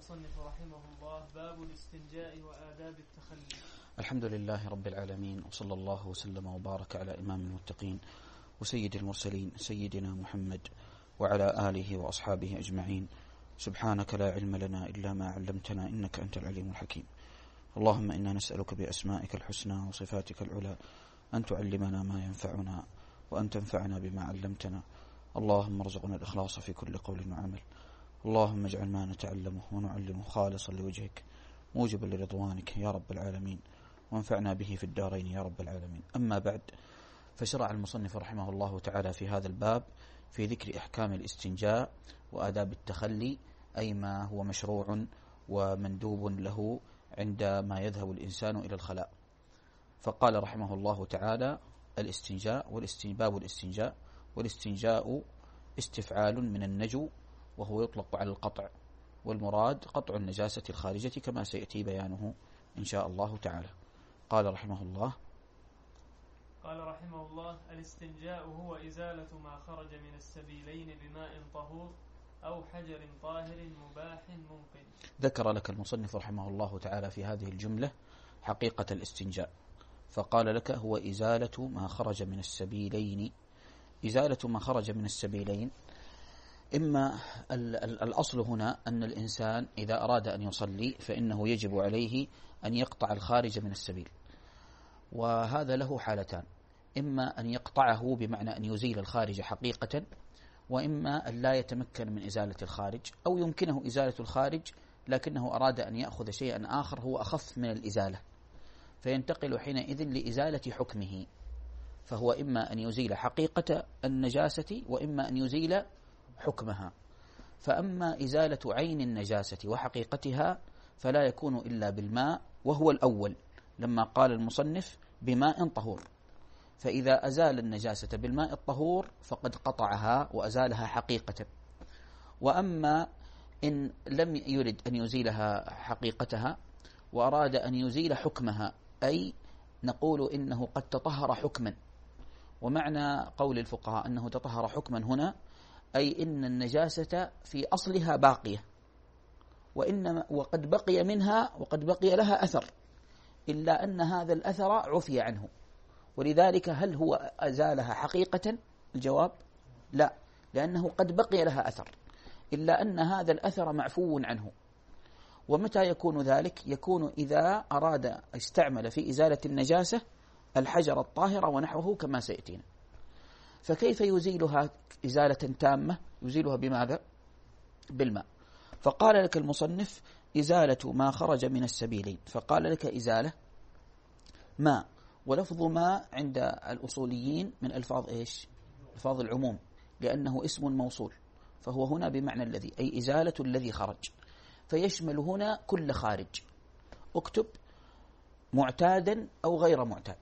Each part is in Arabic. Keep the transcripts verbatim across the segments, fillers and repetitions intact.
المصنف رحمه الله باب الاستنجاء وآداب التخلي. الحمد لله رب العالمين، وصلى الله وسلم وبارك على إمام المتقين وسيد المرسلين سيدنا محمد وعلى آله وأصحابه أجمعين. سبحانك لا علم لنا إلا ما علمتنا إنك أنت العليم الحكيم. اللهم إنا نسألك بأسمائك الحسنى وصفاتك العلى أن تعلمنا ما ينفعنا وأن تنفعنا بما علمتنا. اللهم ارزقنا الإخلاص في كل قول وعمل. اللهم اجعل ما نتعلمه ونعلمه خالصا لوجهك موجبا لرضوانك يا رب العالمين، وانفعنا به في الدارين يا رب العالمين. أما بعد، فشرع المصنف رحمه الله تعالى في هذا الباب في ذكر أحكام الاستنجاء وآداب التخلي، أي ما هو مشروع ومندوب له عندما يذهب الإنسان إلى الخلاء. فقال رحمه الله تعالى: الاستنجاء والاستنباب الاستنجاء والاستنجاء استفعال من النجو، وهو يطلق على القطع، والمراد قطع النجاسة الخارجة كما سيأتي بيانه إن شاء الله تعالى. قال رحمه الله قال رحمه الله الاستنجاء هو إزالة ما خرج من السبيلين بماء طهور أو حجر طاهر مباح ممكن. ذكر لك المصنف رحمه الله تعالى في هذه الجملة حقيقة الاستنجاء، فقال لك هو إزالة ما خرج من السبيلين. إزالة ما خرج من السبيلين، إما الأصل هنا أن الإنسان إذا أراد أن يصلي فإنه يجب عليه أن يقطع الخارج من السبيل، وهذا له حالتان: إما أن يقطعه بمعنى أن يزيل الخارج حقيقة، وإما أن لا يتمكن من إزالة الخارج، أو يمكنه إزالة الخارج لكنه أراد أن يأخذ شيئا آخر هو أخف من الإزالة، فينتقل حينئذ لإزالة حكمه. فهو إما أن يزيل حقيقة النجاسة وإما أن يزيل حكمها. فأما إزالة عين النجاسة وحقيقتها فلا يكون إلا بالماء، وهو الأول لما قال المصنف بماء طهور. فإذا أزال النجاسة بالماء الطهور فقد قطعها وأزالها حقيقة. وأما إن لم يرد أن يزيلها حقيقتها وأراد أن يزيل حكمها، أي نقول إنه قد تطهر حكما. ومعنى قول الفقهاء أنه تطهر حكما هنا أي إن النجاسة في أصلها باقية، وإنما وقد بقي منها وقد بقي لها أثر، إلا أن هذا الأثر عفي عنه. ولذلك هل هو أزالها حقيقة؟ الجواب لا، لأنه قد بقي لها أثر، إلا أن هذا الأثر معفو عنه. ومتى يكون ذلك؟ يكون إذا أراد استعمل في إزالة النجاسة الحجر الطاهر ونحوه كما سيأتينا. فكيف يزيلها إزالة تامة؟ يزيلها بماذا؟ بالماء. فقال لك المصنف إزالة ما خرج من السبيلين، فقال لك إزالة ماء، ولفظ ماء عند الأصوليين من ألفاظ إيش؟ ألفاظ العموم، لأنه اسم موصول، فهو هنا بمعنى الذي، أي إزالة الذي خرج، فيشمل هنا كل خارج. اكتب معتادا أو غير معتاد.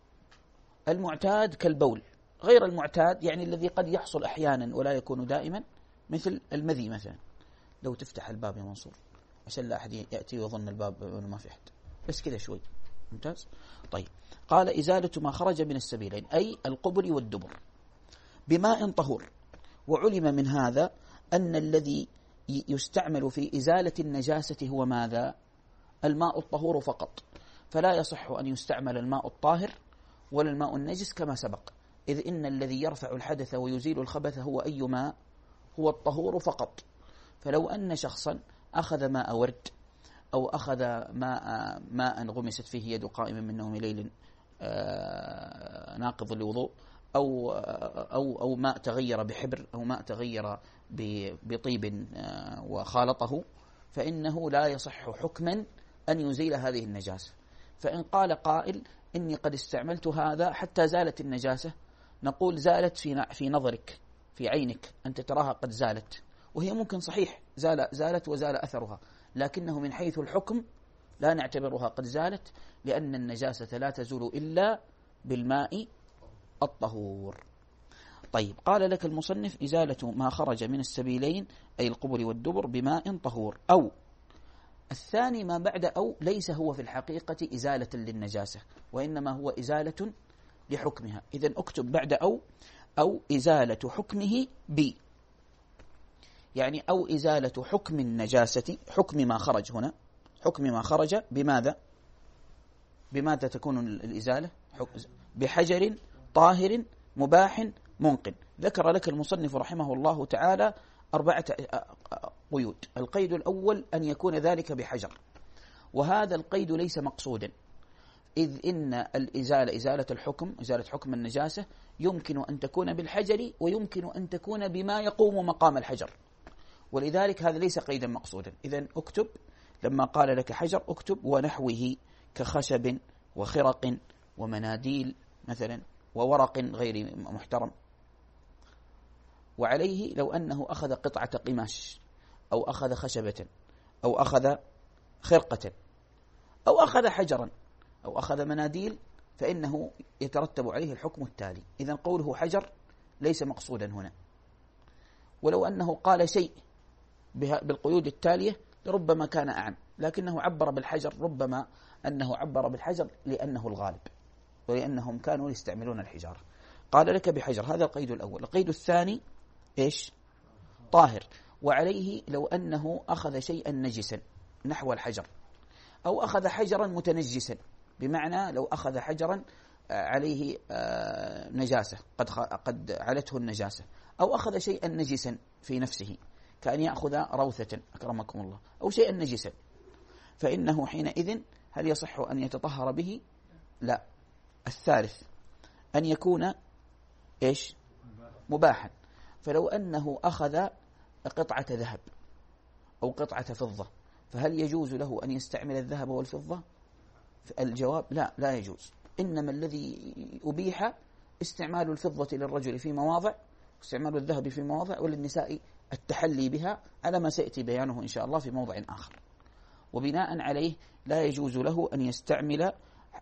المعتاد كالبول، غير المعتاد يعني الذي قد يحصل أحيانا ولا يكون دائما، مثل المذي مثلا. لو تفتح الباب يا منصور عشان لا أحد يأتي ويظن الباب ما في أحد، بس كذا شوي. ممتاز. طيب، قال إزالة ما خرج من السبيلين أي القبر والدبر بماء طهور. وعلم من هذا أن الذي يستعمل في إزالة النجاسة هو ماذا؟ الماء الطهور فقط، فلا يصح أن يستعمل الماء الطاهر ولا الماء النجس كما سبق، إذ إن الذي يرفع الحدث ويزيل الخبث هو أي ماء؟ هو الطهور فقط. فلو أن شخصا أخذ ماء ورد أو أخذ ماء ماء غمست فيه يد قائما من نوم ليل ناقض لوضوء، أو أو أو ماء تغير بحبر، أو ماء تغير بطيب وخالطه، فإنه لا يصح حكما أن يزيل هذه النجاسة. فإن قال قائل إني قد استعملت هذا حتى زالت النجاسة، نقول زالت في في نظرك في عينك، أنت تراها قد زالت، وهي ممكن صحيح زال زالت وزال أثرها، لكنه من حيث الحكم لا نعتبرها قد زالت، لأن النجاسة لا تزول إلا بالماء الطهور. طيب، قال لك المصنف إزالة ما خرج من السبيلين أي القبر والدبر بماء طهور. أو الثاني ما بعد أو ليس هو في الحقيقة إزالة للنجاسة، وإنما هو إزالة لحكمها. إذن أكتب بعد أو أو إزالة حكمه ب، يعني أو إزالة حكم النجاسة، حكم ما خرج هنا، حكم ما خرج بماذا؟ بماذا تكون الإزالة؟ بحجر طاهر مباح منقن. ذكر لك المصنف رحمه الله تعالى أربعة قيود. القيد الأول أن يكون ذلك بحجر، وهذا القيد ليس مقصودا، إذ إن الإزالة إزالة الحكم، إزالة حكم النجاسة يمكن أن تكون بالحجر ويمكن أن تكون بما يقوم مقام الحجر، ولذلك هذا ليس قيدا مقصودا. إذن اكتب لما قال لك حجر اكتب ونحوه كخشب وخرق ومناديل مثلا وورق غير محترم. وعليه لو أنه أخذ قطعة قماش أو أخذ خشبة أو أخذ خرقة أو أخذ حجرا أو أخذ مناديل فإنه يترتب عليه الحكم التالي. إذن قوله حجر ليس مقصودا هنا، ولو أنه قال شيء بالقيود التالية لربما كان أعم، لكنه عبر بالحجر، ربما أنه عبر بالحجر لأنه الغالب ولأنهم كانوا يستعملون الحجارة. قال لك بحجر، هذا القيد الأول. القيد الثاني إيش؟ طاهر. وعليه لو أنه أخذ شيئا نجسا نحو الحجر أو أخذ حجرا متنجسا، بمعنى لو أخذ حجرا عليه نجاسة قد قد علته النجاسة، أو أخذ شيئا نجسا في نفسه كأن يأخذ روثة أكرمكم الله أو شيئا نجسا، فإنه حينئذ هل يصح أن يتطهر به؟ لا. الثالث أن يكون إيش؟ مباحا. فلو أنه أخذ قطعة ذهب أو قطعة فضة فهل يجوز له أن يستعمل الذهب والفضة؟ الجواب لا، لا يجوز. إنما الذي أبيح استعمال الفضة للرجل في مواضع، استعمال الذهب في مواضع، وللنساء التحلي بها على ما سيأتي بيانه إن شاء الله في موضع آخر. وبناء عليه لا يجوز له أن يستعمل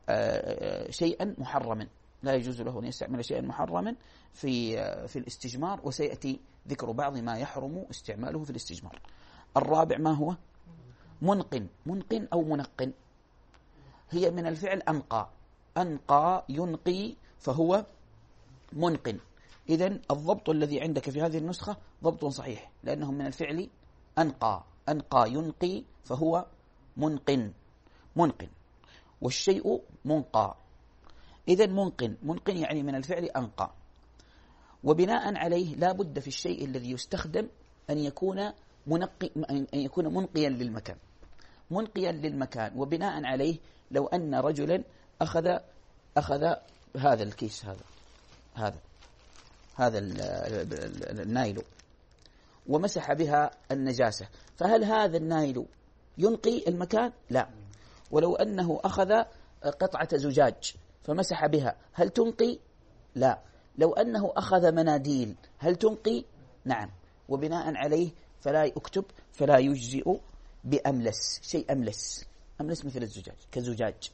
شيئا محرما، لا يجوز له أن يستعمل شيئا محرما في في الاستجمار، وسيأتي ذكر بعض ما يحرم استعماله في الاستجمار. الرابع ما هو؟ منقن. منقن أو منقن هي من الفعل أنقى، أنقى ينقي فهو منقن. إذن الضبط الذي عندك في هذه النسخة ضبط صحيح، لأنه من الفعل أنقى، أنقى ينقي فهو منقن، منقن. والشيء منقى، إذن منقن، منقن يعني من الفعل أنقى. وبناء عليه لا بد في الشيء الذي يستخدم أن يكون منقي، أن يكون منقيا للمكان، منقيا للمكان. وبناء عليه لو أن رجلا أخذ أخذ هذا الكيس، هذا هذا هذا النايل ومسح بها النجاسة، فهل هذا النايل ينقي المكان؟ لا. ولو أنه أخذ قطعة زجاج فمسح بها هل تنقي؟ لا. لو أنه أخذ مناديل هل تنقي؟ نعم. وبناء عليه فلا يكتب، فلا يجزئ بأملس، شيء أملس، أملس مثل الزجاج كزجاج،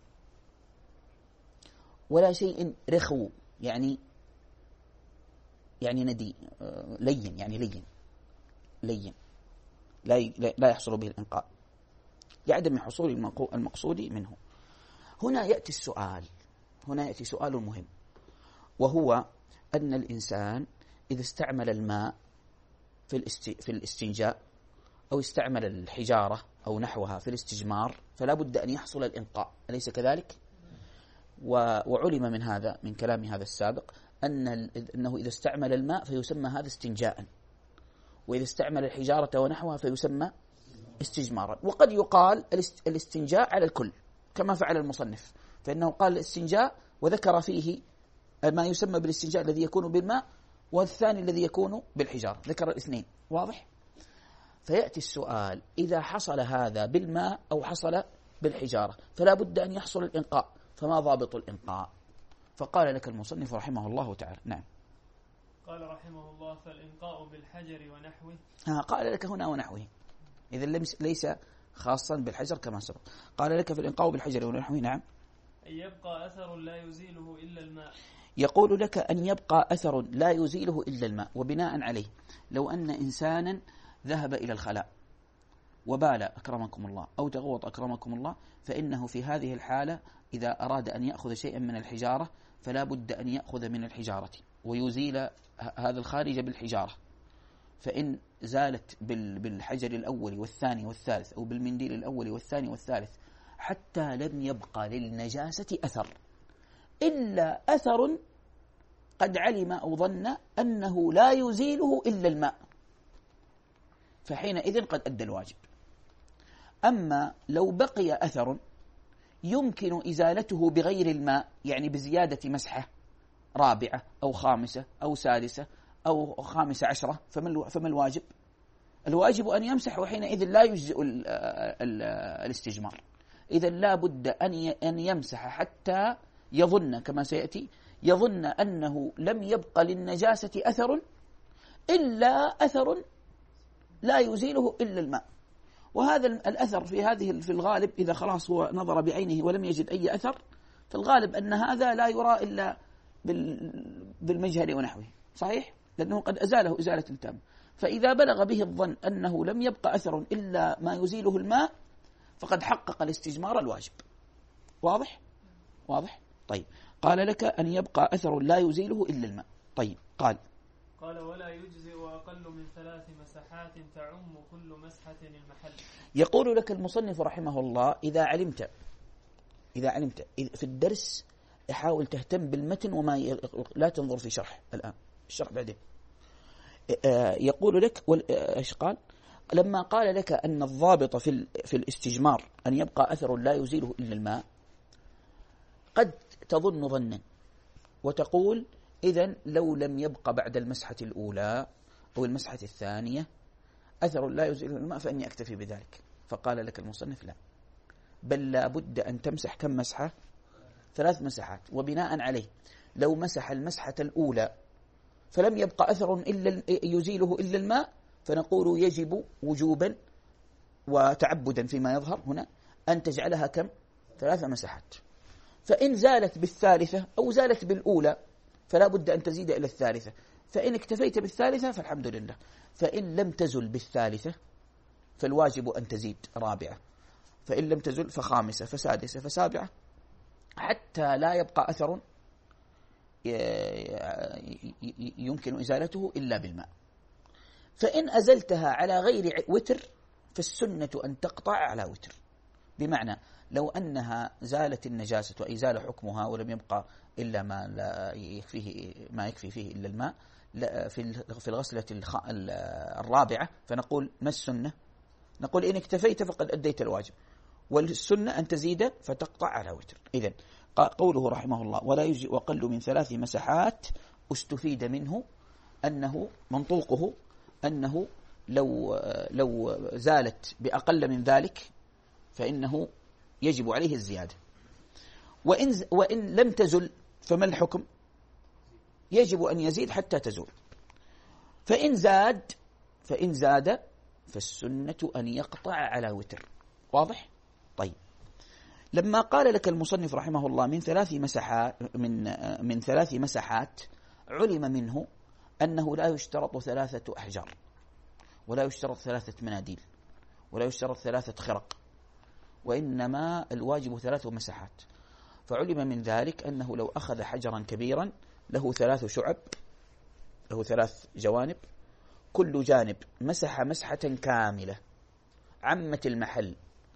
ولا شيء رخو يعني يعني ندي لين، يعني لين لين لا لا يحصل به الإنقاء لعدم حصول المقصود منه. هنا يأتي السؤال، هنا يأتي سؤال مهم، وهو أن الإنسان إذا استعمل الماء في في الاستنجاء أو استعمل الحجارة أو نحوها في الاستجمار فلا بد أن يحصل الإنقاء، أليس كذلك؟ وعلم من هذا، من كلام هذا السابق، أن أنه إذا استعمل الماء فيسمى هذا استنجاء، وإذا استعمل الحجارة ونحوها فيسمى استجمارا. وقد يقال الاستنجاء على الكل كما فعل المصنف، فإنه قال الاستنجاء وذكر فيه ما يسمى بالاستنجاء الذي يكون بالماء والثاني الذي يكون بالحجارة، ذكر الاثنين. واضح؟ فيأتي السؤال، إذا حصل هذا بالماء أو حصل بالحجارة فلا بد أن يحصل الإنقاء، فما ضابط الإنقاء؟ فقال لك المصنف رحمه الله تعالى. نعم. قال رحمه الله فالإنقاء بالحجر ونحوه. ها قال لك هنا ونحوه، إذا ليس خاصا بالحجر كما سبق. قال لك فالإنقاء بالحجر ونحوه. نعم. أن يبقى أثر لا يزيله إلا الماء. يقول لك أن يبقى أثر لا يزيله إلا الماء. وبناء عليه لو أن إنسانا ذهب إلى الخلاء وبال أكرمكم الله أو تغوط أكرمكم الله، فإنه في هذه الحالة إذا أراد أن يأخذ شيئا من الحجارة فلا بد أن يأخذ من الحجارة ويزيل هذا الخارج بالحجارة، فإن زالت بالحجر الأول والثاني والثالث أو بالمنديل الأول والثاني والثالث حتى لم يبقى للنجاسة أثر إلا أثر قد علم أو ظن أنه لا يزيله إلا الماء، فحينئذ قد أدى الواجب. أما لو بقي أثر يمكن إزالته بغير الماء، يعني بزيادة مسحة رابعة أو خامسة أو سادسة أو خامسة عشرة، فما الواجب؟ الواجب أن يمسح، وحينئذ لا يجزئ الاستجمار. إذا لا بد أن يمسح حتى يظن كما سيأتي، يظن أنه لم يبقى للنجاسة أثر إلا أثر لا يزيله إلا الماء. وهذا الأثر في هذه في الغالب إذا خلاص هو نظر بعينه ولم يجد أي أثر، في الغالب أن هذا لا يرى إلا بالمجهر ونحوه، صحيح؟ لأنه قد أزاله إزالة تامة. فإذا بلغ به الظن أنه لم يبقى أثر إلا ما يزيله الماء فقد حقق الاستجمار الواجب. واضح؟ واضح؟ طيب، قال لك أن يبقى أثر لا يزيله إلا الماء. طيب، قال قال ولا يجزئ أقل من ثلاث مسحات تعم كل مسحة المحل. يقول لك المصنف رحمه الله إذا علمت إذا علمت في الدرس حاول تهتم بالمتن وما ي... لا تنظر في شرح الآن، الشرح بعدين. يقول لك ايش قال؟ لما قال لك أن الضابط في ال... في الاستجمار أن يبقى أثر لا يزيله إلا الماء، قد تظن ظنا وتقول إذن لو لم يبقى بعد المسحة الأولى أو المسحة الثانية أثر لا يزيله الماء فإني أكتفي بذلك. فقال لك المصنف لا، بل لا بد أن تمسح كم مسحة؟ ثلاث مسحات. وبناء عليه لو مسح المسحة الأولى فلم يبقى أثر إلا يزيله إلا الماء، فنقول يجب وجوبا وتعبدا فيما يظهر هنا أن تجعلها كم؟ ثلاث مسحات. فإن زالت بالثالثة أو زالت بالأولى فلا بد أن تزيد إلى الثالثة، فإن اكتفيت بالثالثة فالحمد لله. فإن لم تزل بالثالثة فالواجب أن تزيد رابعة، فإن لم تزل فخامسة فسادسة فسابعة، حتى لا يبقى أثر يمكن إزالته إلا بالماء. فإن أزلتها على غير وتر فالسنة أن تقطع على وتر، بمعنى لو أنها زالت النجاسة وإزال حكمها ولم يبقى إلا ما لا يكفيه ما يكفي فيه إلا الماء في في الغسلة الرابعة، فنقول ما السنة؟ نقول إن اكتفيت فقد أديت الواجب، والسنة أن تزيد فتقطع على وتر. إذن قوله رحمه الله ولا يجزئ أقل من ثلاث مسحات، استفيد منه أنه منطوقه أنه لو لو زالت بأقل من ذلك فإنه يجب عليه الزيادة، وإن وإن لم تزل فما الحكم؟ يجب أن يزيد حتى تزول. فإن زاد فإن زاد فالسنة أن يقطع على وتر. واضح؟ طيب، لما قال لك المصنف رحمه الله من ثلاث مسحات من من ثلاث مسحات، علم منه أنه لا يشترط ثلاثة أحجار، ولا يشترط ثلاثة مناديل، ولا يشترط ثلاثة خرق، وإنما الواجب ثلاث مسحات. فعلم من ذلك أنه لو أخذ حجرا كبيرا له ثلاث شعب، له ثلاث جوانب، كل جانب مسح مسحة كاملة عمت المحل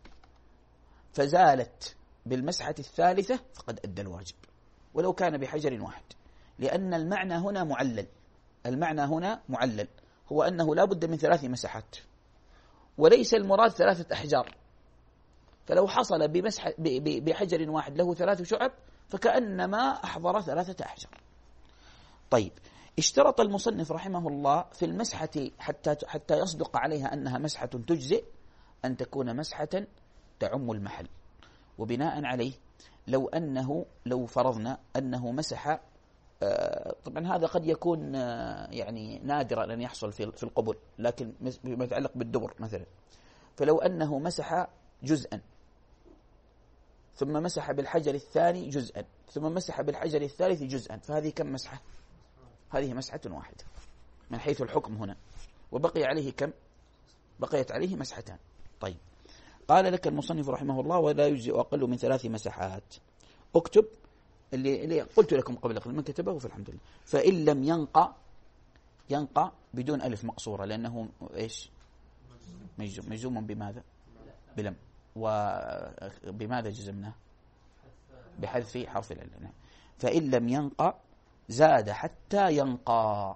فزالت بالمسحة الثالثة فقد أدى الواجب، ولو كان بحجر واحد، لأن المعنى هنا معلل. المعنى هنا معلل هو أنه لا بد من ثلاث مسحات، وليس المراد ثلاثة أحجار. فلو حصل بمسح بحجر واحد له ثلاث شعب فكأنما أحضر ثلاثة أحجار. طيب، اشترط المصنف رحمه الله في المسحة حتى حتى يصدق عليها أنها مسحة تجزئ أن تكون مسحة تعم المحل. وبناء عليه لو أنه لو فرضنا أنه مسح، طبعا هذا قد يكون يعني نادرا أن يحصل في القبل، لكن بما يتعلق بالدبر مثلا، فلو أنه مسح جزءا ثم مسح بالحجر الثاني جزءا ثم مسح بالحجر الثالث جزءا، فهذه كم مسحة؟ هذه مسحة واحدة من حيث الحكم هنا، وبقي عليه كم؟ بقيت عليه مسحتان. طيب، قال لك المصنف رحمه الله ولا يجزئ أقل من ثلاث مسحات. اكتب اللي, اللي قلت لكم قبل قليل، من كتبه فالحمد لله. فإن لم ينقى ينقى بدون ألف مقصورة لأنه إيش مجزوم, مجزوم بماذا بلم. وبماذا جزمناه بحذف حرف العلة. فإن لم ينقى زاد حتى ينقى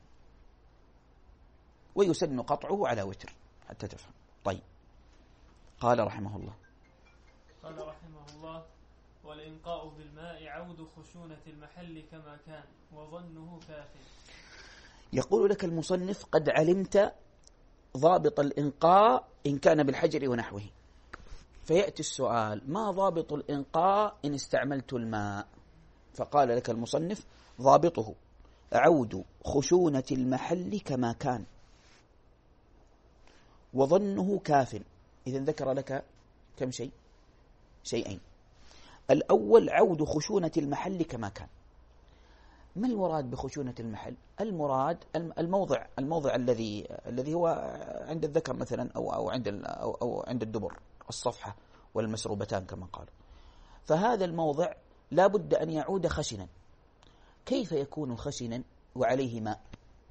ويسن قطعه على وتر حتى تفهم. طيب قال رحمه الله قال رحمه الله والإنقاء بالماء عود خشونة المحل كما كان وظنه كاف. يقول لك المصنف قد علمت ضابط الإنقاء إن كان بالحجر ونحوه، فيأتي السؤال ما ضابط الإنقاء إن استعملت الماء؟ فقال لك المصنف ضابطه عود خشونة المحل كما كان وظنه كاف. إذن ذكر لك كم شيء؟ شيئين. الأول عود خشونة المحل كما كان. ما المراد بخشونة المحل؟ المراد الموضع الموضع الذي الذي هو عند الذكر مثلا أو أو عند أو, أو عند الدبر، الصفحة والمسروبتان كما قال. فهذا الموضع لا بد أن يعود خشنا. كيف يكون خشنا وعليه ماء؟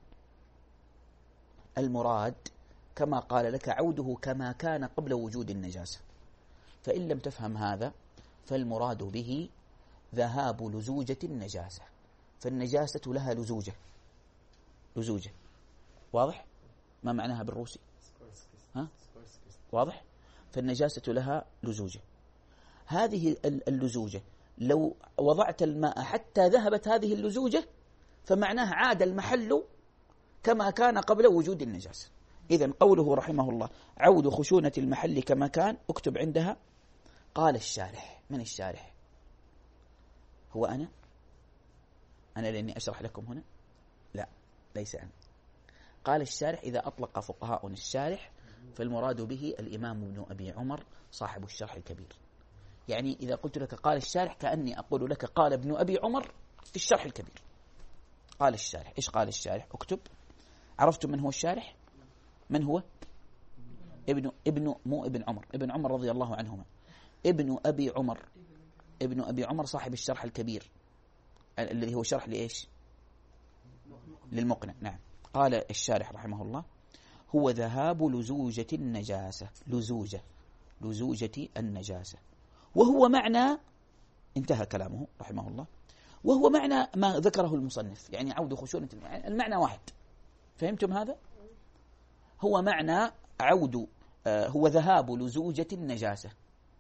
المراد كما قال لك عوده كما كان قبل وجود النجاسة. فإن لم تفهم هذا فالمراد به ذهاب لزوجة النجاسة. فالنجاسة لها لزوجة لزوجة واضح؟ ما معناها بالروسي؟ ها؟ واضح؟ فالنجاسة لها لزوجة. هذه اللزوجة لو وضعت الماء حتى ذهبت هذه اللزوجة فمعناه عاد المحل كما كان قبل وجود النجاسة. إذن قوله رحمه الله عود خشونة المحل كما كان، اكتب عندها قال الشارح. من الشارح؟ هو أنا؟ أنا لأني أشرح لكم هنا؟ لا، ليس أنا. قال الشارح إذا أطلق فقهاؤنا الشارح فالمراد به الإمام ابن أبي عمر صاحب الشرح الكبير. يعني إذا قلت لك قال الشارح كأني أقول لك قال ابن أبي عمر في الشرح الكبير. قال الشارح. إيش قال الشارح؟ اكتب. عرفتم من هو الشارح؟ من هو؟ ابن ابن مو ابن عمر، ابن عمر رضي الله عنهما. ابن أبي عمر، ابن أبي عمر صاحب الشرح الكبير الذي هو شرح لإيش؟ للمقنع. نعم. قال الشارح رحمه الله هو ذهاب لزوجة النجاسة، لزوجة لزوجة النجاسة، وهو معنى، انتهى كلامه رحمه الله، وهو معنى ما ذكره المصنف، يعني عود خشونة المعنى واحد. فهمتم هذا؟ هو معنى عود آه هو ذهاب لزوجة النجاسة.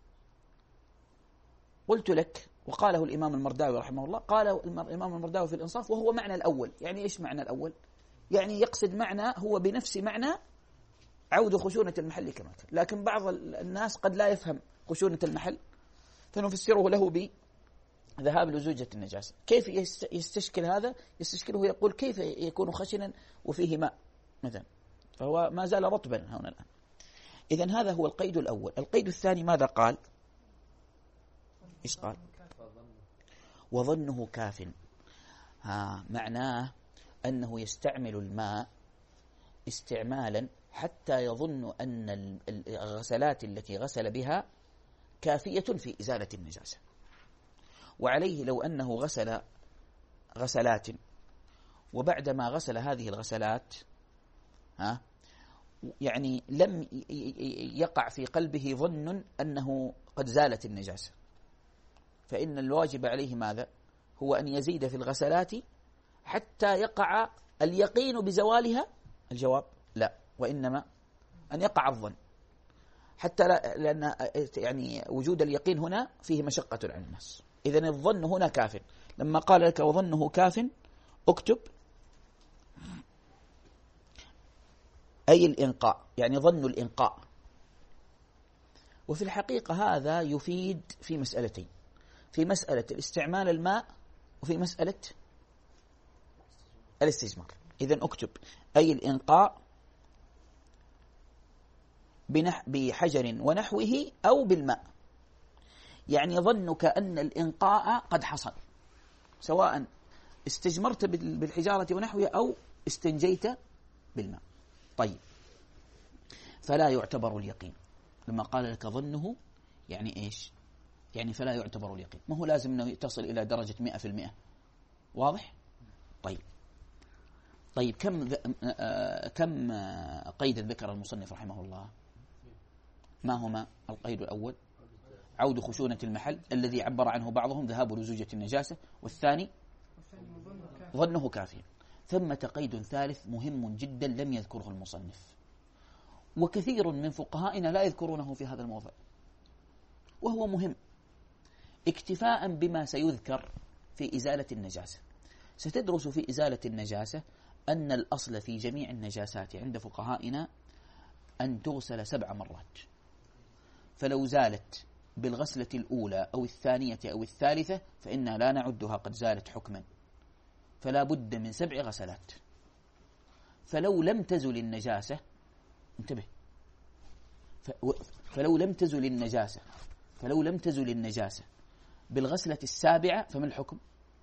قلت لك وقاله الإمام المرداوي رحمه الله، قال الإمام المرداوي في الإنصاف وهو معنى الأول. يعني إيش معنى الأول؟ يعني يقصد معنى هو بنفس معنى عود خشونة المحل كما كان، لكن بعض الناس قد لا يفهم خشونة المحل فنفسره له بذهاب لزوجة النجاسة. كيف يستشكل هذا؟ يستشكله يقول كيف يكون خشنا وفيه ماء مثلا، فهو ما زال رطبا هنا الآن. إذن هذا هو القيد الأول. القيد الثاني ماذا قال؟ إيش قال؟ وظنه كاف. ها معناه أنه يستعمل الماء استعمالا حتى يظن أن الغسلات التي غسل بها كافية في إزالة النجاسة. وعليه لو أنه غسل غسلات وبعدما غسل هذه الغسلات ها يعني لم يقع في قلبه ظن أنه قد زالت النجاسة، فإن الواجب عليه ماذا؟ هو أن يزيد في الغسلات حتى يقع اليقين بزوالها. الجواب لا، وإنما أن يقع الظن، حتى لا، لأن يعني وجود اليقين هنا فيه مشقة على الناس. إذن الظن هنا كاف. لما قال لك وظنه كاف اكتب أي الإنقاء، يعني ظن الإنقاء. وفي الحقيقة هذا يفيد في مسألتين، في مسألة الاستعمال الماء وفي مسألة الاستجمار. إذن اكتب أي الإنقاء بحجر ونحوه أو بالماء. يعني ظنك أن الإنقاء قد حصل، سواء استجمرت بالحجارة ونحوها أو استنجيت بالماء. طيب، فلا يعتبر اليقين. لما قال لك ظنه يعني إيش؟ يعني فلا يعتبر اليقين، ما هو لازم أنه تصل إلى درجة مئة في المئة. واضح؟ طيب، طيب كم كم قيدا ذكر المصنف رحمه الله؟ ما هما؟ القيد الأول عود خشونة المحل الذي عبر عنه بعضهم ذهاب لزوجة النجاسة، والثاني ظنه كافيا. ثمة قيد ثالث مهم جدا لم يذكره المصنف، وكثير من فقهائنا لا يذكرونه في هذا الموضع، وهو مهم اكتفاء بما سيذكر في إزالة النجاسة. ستدرس في إزالة النجاسة أن الأصل في جميع النجاسات عند فقهائنا أن تغسل سبع مرات، فلو زالت بالغسلة الأولى أو الثانية أو الثالثة فإنها لا نعدها قد زالت حكما، فلا بد من سبع غسلات. فلو لم تزل النجاسة، انتبه، فلو لم تزل النجاسة فلو لم تزل النجاسة بالغسلة السابعة فما الحكم؟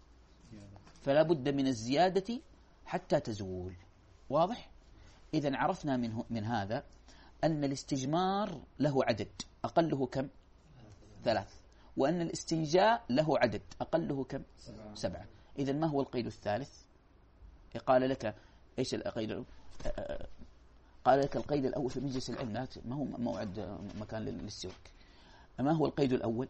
فلا بد من الزيادة حتى تزول. واضح؟ إذن عرفنا من, من هذا أن الاستجمار له عدد أقله كم؟ ثلاث، وأن الاستنجاء له عدد أقله كم؟ سبعة. إذن ما هو القيد الثالث؟ قال لك إيش القيد؟ قال لك القيد الأول في مجلس العلم، ما هو موعد مكان للسواك. ما هو القيد الأول؟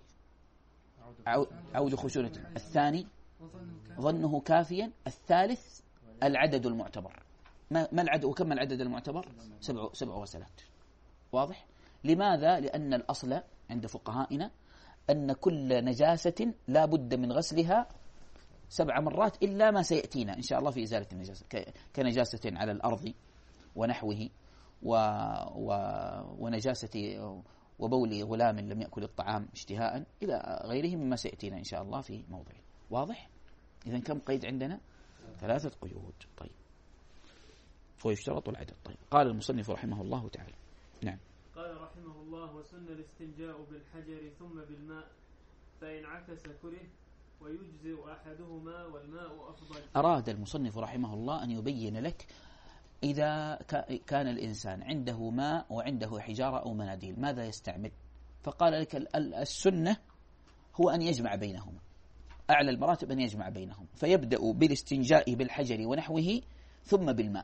عود خشونة. الثاني ظنه كافيا. الثالث العدد المعتبر. ما العدد وكم العدد المعتبر؟ سبع سبع غسلات. واضح؟ لماذا؟ لأن الأصل عند فقهائنا أن كل نجاسة لا بد من غسلها سبع مرات إلا ما سيأتينا إن شاء الله في إزالة النجاسة، كنجاسة على الأرض ونحوه، و... و... ونجاسة وبول غلام لم يأكل الطعام اشتهاء إلى غيره مما سيأتينا إن شاء الله في موضع. واضح؟ إذن كم قيد عندنا؟ ثلاثة قيود. طيب، ويشترط العدد. طيب، قال المصنف رحمه الله تعالى. نعم. قال رحمه الله: وسن الاستنجاء بالحجر ثم بالماء، فإن عكس كره ويجزئ أحدهما والماء أفضل. أراد المصنف رحمه الله أن يبين لك إذا كان الإنسان عنده ماء وعنده حجارة أو مناديل ماذا يستعمل؟ فقال لك السنة هو أن يجمع بينهما، أعلى المراتب أن يجمع بينهم، فيبدأ بالاستنجاء بالحجر ونحوه ثم بالماء.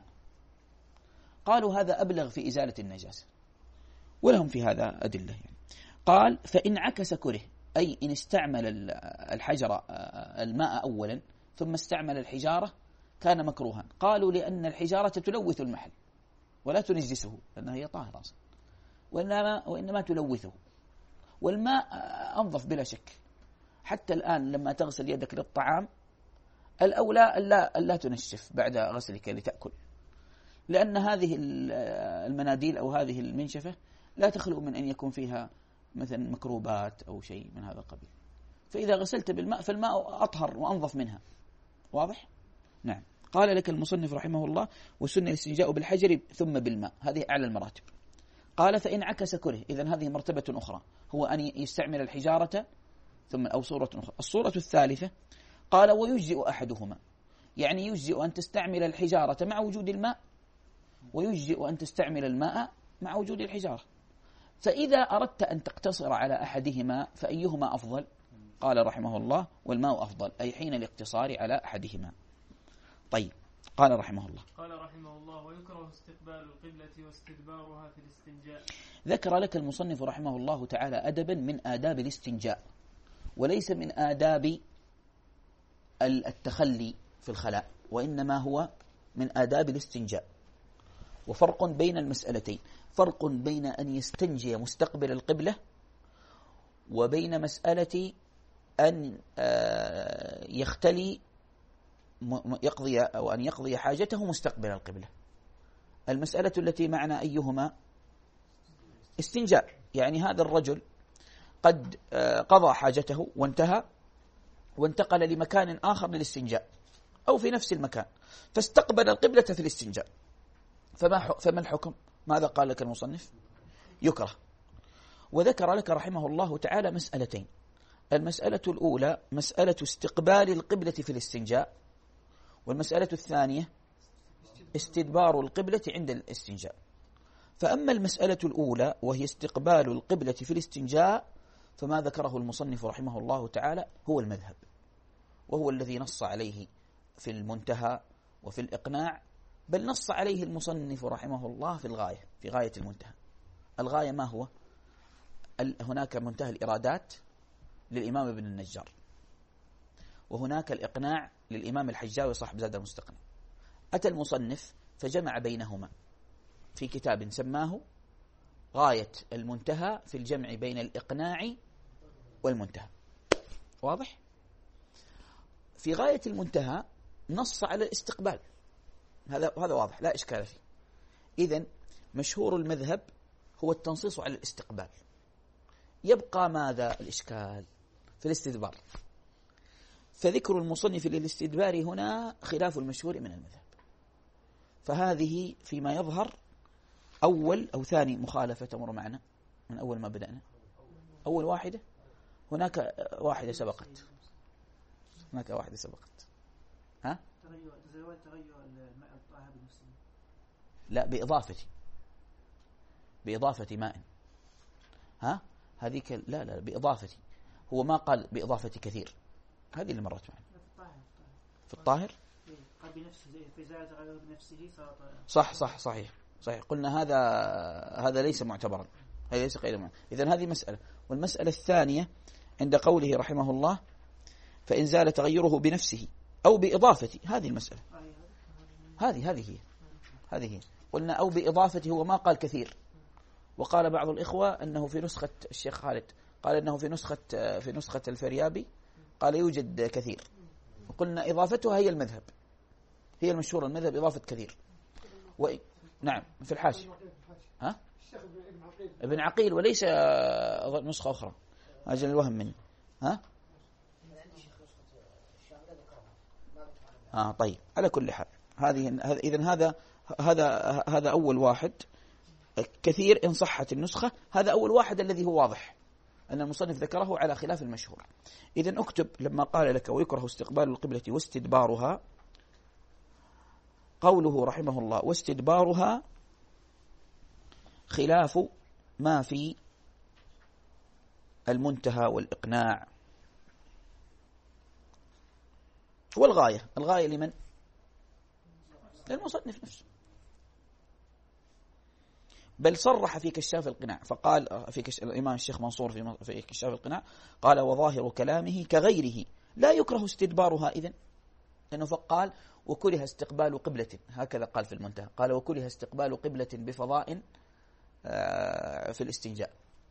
قالوا هذا أبلغ في إزالة النجاسة، ولهم في هذا أدلة يعني. قال: فإن عكس كره، أي إن استعمل الحجر الماء أولا ثم استعمل الحجارة كان مكروها. قالوا لأن الحجارة تلوث المحل ولا تنجسه لأنها هي طاهرة أصلا، وإنما, وإنما تلوثه، والماء أنظف بلا شك. حتى الآن لما تغسل يدك للطعام الأولى ألا, ألا تنشف بعد غسلك لتأكل، لأن هذه المناديل أو هذه المنشفة لا تخلو من أن يكون فيها مثلا مكروبات أو شيء من هذا القبيل، فإذا غسلت بالماء فالماء أطهر وأنظف منها. واضح؟ نعم. قال لك المصنف رحمه الله: وسن الاستنجاء بالحجر ثم بالماء، هذه أعلى المراتب. قال: فإن عكس كره، إذن هذه مرتبة أخرى، هو أن يستعمل الحجارة ثم أو صورة أخرى. الصورة الثالثة قال: ويجزئ أحدهما، يعني يجزئ أن تستعمل الحجارة مع وجود الماء، ويجزئ أن تستعمل الماء مع وجود الحجارة. فإذا أردت أن تقتصر على أحدهما فأيهما أفضل؟ قال رحمه الله: والماء أفضل، أي حين الاقتصار على أحدهما. طيب، قال رحمه الله قال رحمه الله: ويكره استقبال القبلة واستدبارها في الاستنجاء. ذكر لك المصنف رحمه الله تعالى أدبا من آداب الاستنجاء، وليس من آداب التخلي في الخلاء، وإنما هو من آداب الاستنجاء. وفرق بين المسألتين، فرق بين أن يستنجي مستقبل القبلة وبين مسألة أن يختلي يقضي أو أن يقضي حاجته مستقبل القبلة. المسألة التي معنا أيهما؟ استنجاء، يعني هذا الرجل قد قضى حاجته وانتهى وانتقل لمكان آخر للاستنجاء أو في نفس المكان فاستقبل القبلة في الاستنجاء، فما فما الحكم؟ ماذا قال لك المصنف؟ يكره. وذكر لك رحمه الله تعالى مسألتين. المسألة الأولى مسألة استقبال القبلة في الاستنجاء، والمسألة الثانية استدبار القبلة عند الاستنجاء. فأما المسألة الأولى وهي استقبال القبلة في الاستنجاء فما ذكره المصنف رحمه الله تعالى هو المذهب، وهو الذي نص عليه في المنتهى وفي الإقناع بل نص عليه المصنف رحمه الله في الغاية، في غاية المنتهى. الغاية ما هو؟ هناك منتهى الإرادات للإمام ابن النجار، وهناك الإقناع للإمام الحجاوي صاحب زاد المستقنع. أتى المصنف فجمع بينهما في كتاب سماه غاية المنتهى في الجمع بين الإقناع والمنتهى. واضح؟ في غاية المنتهى نص على الاستقبال، هذا هذا واضح لا إشكال فيه. إذن مشهور المذهب هو التنصيص على الاستقبال. يبقى ماذا الإشكال؟ في الاستدبار. فذكر المصنف للاستدبار هنا خلاف المشهور من المذهب، فهذه فيما يظهر أول أو ثاني مخالفة تمر معنا من أول ما بدأنا. أول واحدة، هناك واحدة سبقت، هناك واحدة سبقت. ها؟ تغير تغير الماء الطاهر بالمسلم. لا، بإضافة بإضافة ماء. ها؟ هذيك لا لا بإضافة. هو ما قال بإضافة كثير، هذه اللي مرت معنا. في الطاهر. في الطاهر؟ قال بنفسه، في زاد تغير بنفسه صار. صح صح صحيح صحيح. قلنا هذا هذا ليس معتبرا، هذا ليس قيدا. إذن هذه مسألة. والمسألة الثانية عند قوله رحمه الله فإن زال تغيره بنفسه أو بإضافة، هذه المسألة، هذه هذه هي هذه هي. قلنا أو بإضافة، هو ما قال كثير. وقال بعض الإخوة أنه في نسخة الشيخ خالد قال أنه في نسخة في نسخة الفريابي قال يوجد كثير. وقلنا إضافتها هي المذهب، هي المشهور المذهب إضافة كثير. و... نعم في الحاشية. ها؟ ابن عقيل، وليس نسخة أخرى، أجل الوهم مني. ها؟ آه طيب، على كل حال هذه إذن هذا هذا هذا أول واحد. كثير إن صحت النسخة، هذا أول واحد الذي هو واضح أن المصنف ذكره على خلاف المشهور. إذن اكتب لما قال لك ويكره استقبال القبلة واستدبارها، قوله رحمه الله واستدبارها خلاف ما في المنتهى والإقناع والغاية. الغاية لمن؟ للمصنف نفسه. بل صرح في كشاف القناع فقال في كش... الإمام الشيخ منصور في... في كشاف القناع قال وظاهر كلامه كغيره لا يكره استدبارها. إذن لأنه فقال وكره استقبال قبلة، هكذا قال في المنتهى، قال وكره استقبال قبلة بفضاء في الاستنجاء،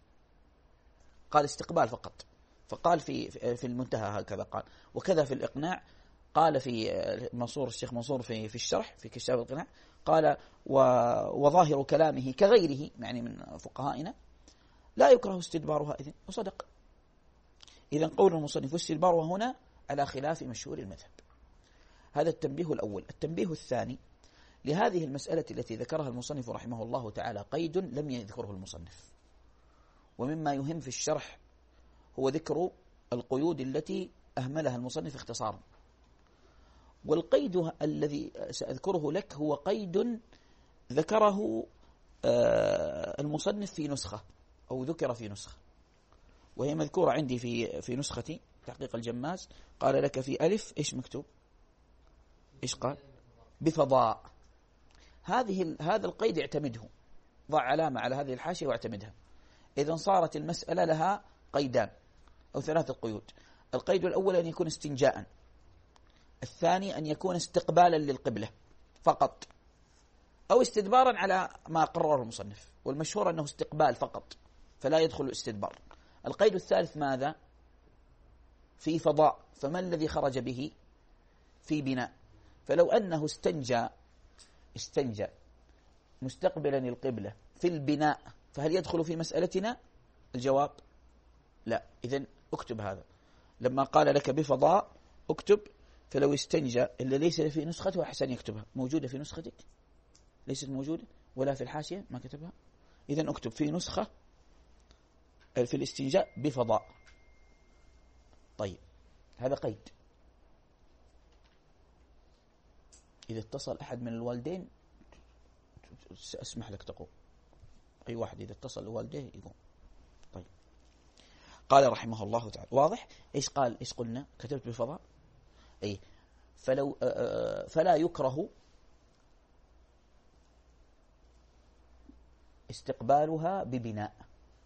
قال استقبال فقط. فقال في في المنتهى هكذا قال. وكذا في الإقناع قال في منصور الشيخ منصور في في الشرح في كشاف القناع قال وظاهر كلامه كغيره، يعني من فقهائنا لا يكره استدبارها. إذن وصدق. إذن قول المصنف واستدبارها هنا على خلاف مشهور المذهب. هذا التنبيه الأول. التنبيه الثاني لهذه المسألة التي ذكرها المصنف رحمه الله تعالى قيد لم يذكره المصنف، ومما يهم في الشرح هو ذكر القيود التي أهملها المصنف اختصارا. والقيد الذي سأذكره لك هو قيد ذكره المصنف في نسخة أو ذكر في نسخة، وهي مذكورة عندي في في نسختي تحقيق الجماز. قال لك في ألف إيش مكتوب؟ إيش قال؟ بفضاء. هذه هذا القيد اعتمده، ضع علامة على هذه الحاشية واعتمدها. إذن صارت المسألة لها قيدان أو ثلاثة قيود. القيد الأول أن يكون استنجاء، الثاني أن يكون استقبالا للقبلة فقط، أو استدبارا على ما قرره المصنف، والمشهور أنه استقبال فقط فلا يدخل الاستدبار. القيد الثالث ماذا؟ في فضاء، فما الذي خرج به؟ في بناء. فلو أنه استنجى استنجى مستقبلا القبلة في البناء فهل يدخل في مسألتنا؟ الجواب لا. إذن اكتب هذا لما قال لك بفضاء اكتب فلو استنجى اللي ليس في نسخته أحسن يكتبها. موجودة في نسختك؟ ليست موجودة ولا في الحاشية ما كتبها؟ إذن اكتب في نسخة في الاستنجاء بفضاء. طيب هذا قيد. إذا اتصل أحد من الوالدين سأسمح لك تقوم، أي واحد إذا اتصل والديه يقوم. طيب قال رحمه الله تعالى واضح. إيش قال؟ إيش قلنا؟ كتبت بفضاء. أي فلو فلا يكره استقبالها ببناء.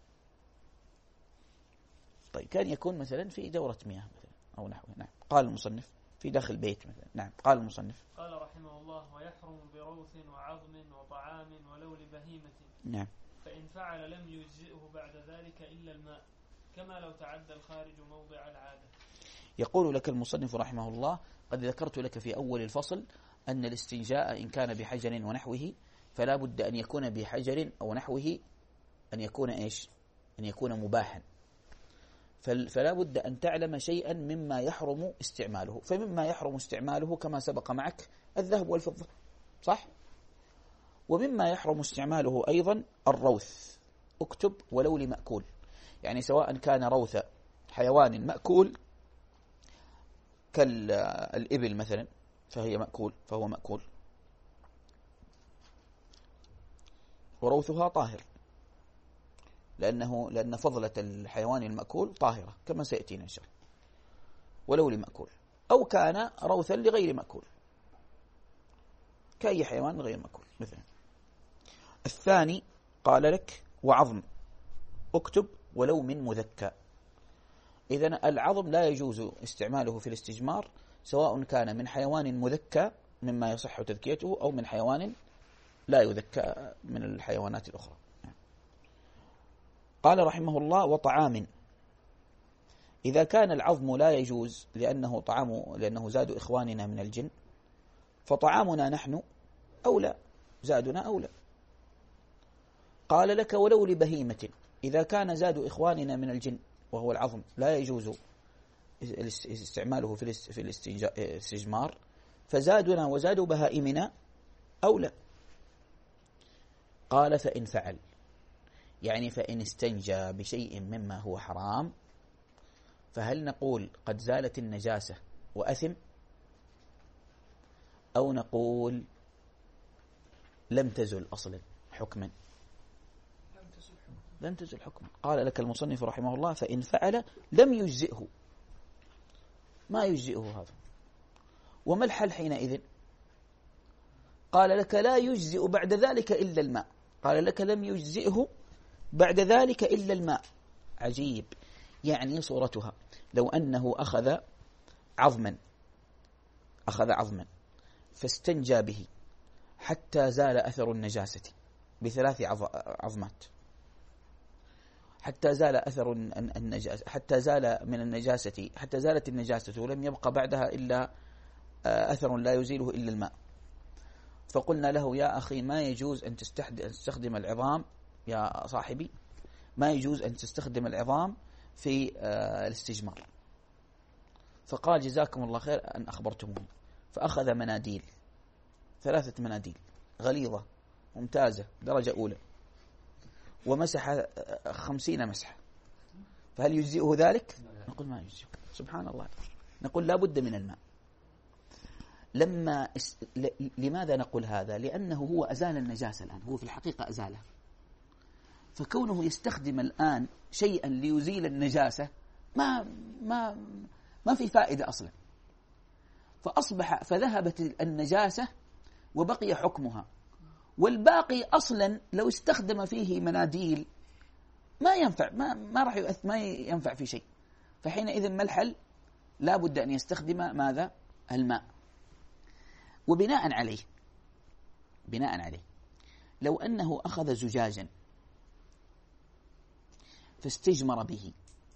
طيب كان يكون مثلا في دورة مياه مثلا أو نحوه. نعم. قال المصنف في داخل بيت مثلا. نعم. قال المصنف قال رحمه الله ويحرم بروث وعظم وطعام ولو لبهيمة. نعم. فإن فعل لم يجزئه بعد ذلك إلا الماء كما لو تعدى الخارج موضع العادة. يقول لك المصنف رحمه الله قد ذكرت لك في أول الفصل أن الاستنجاء إن كان بحجر ونحوه فلا بد أن يكون بحجر أو نحوه أن يكون إيش؟ أن يكون مباحا. فلا بد أن تعلم شيئا مما يحرم استعماله. فمما يحرم استعماله كما سبق معك الذهب والفضة، صح؟ ومما يحرم استعماله أيضا الروث. اكتب ولو لمأكول، يعني سواء كان روث حيوان مأكول كالإبل مثلا فهي مأكول فهو مأكول وروثها طاهر، لأنه لأن فضلة الحيوان المأكول طاهرة كما سيأتينا إن شاء الله، ولو لمأكول، أو كان روثا لغير مأكول كأي حيوان غير مأكول مثلا. الثاني قال لك وعظم، اكتب ولو من مذكى. إذن العظم لا يجوز استعماله في الاستجمار سواء كان من حيوان مذكى مما يصح تذكيته أو من حيوان لا يذكى من الحيوانات الأخرى. قال رحمه الله وطعام. إذا كان العظم لا يجوز لأنه طعام لأنه زاد إخواننا من الجن فطعامنا نحن أولى، زادنا أولى. قال لك ولو لبهيمة. إذا كان زاد إخواننا من الجن وهو العظم لا يجوز استعماله في الاستجمار فزادنا وزاد بهائمنا أولى. قال فإن فعل، يعني فإن استنجى بشيء مما هو حرام فهل نقول قد زالت النجاسة وأثم، أو نقول لم تزل أصلا حكما؟ لم تزل حكما. قال لك المصنف رحمه الله فإن فعل لم يجزئه، ما يجزئه هذا. وما الحل حينئذ؟ قال لك لا يجزئ بعد ذلك إلا الماء. قال لك لم يجزئه بعد ذلك إلا الماء. عجيب. يعني صورتها لو أنه أخذ عظما أخذ عظما فاستنجى به حتى زال أثر النجاسة بثلاث عظمات، حتى زال أثر النجاسة حتى زال من النجاسة حتى زالت النجاسة ولم يبقى بعدها إلا أثر لا يزيله إلا الماء. فقلنا له يا أخي ما يجوز أن تستخدم العظام يا صاحبي، ما يجوز أن تستخدم العظام في الاستجمار. فقال جزاكم الله خير أن أخبرتموني. فأخذ مناديل، ثلاثة مناديل غليظة ممتازة درجة أولى ومسح خمسين مسحة، فهل يجزئه ذلك؟ نقول ما يجزئه. سبحان الله. نقول لا بد من الماء. لما اس... ل... لماذا نقول هذا؟ لأنه هو أزال النجاسة الآن، هو في الحقيقة أزالها، فكونه يستخدم الآن شيئا ليزيل النجاسة ما ما ما في فائدة أصلا، فأصبح فذهبت النجاسة وبقي حكمها، والباقي أصلا لو استخدم فيه مناديل ما ينفع، ما ما راح يؤثر، ما ينفع في شيء. فحينئذ ما الحل؟ لا بد أن يستخدم ماذا؟ الماء. وبناء عليه بناء عليه لو أنه أخذ زجاجا فاستجمر به،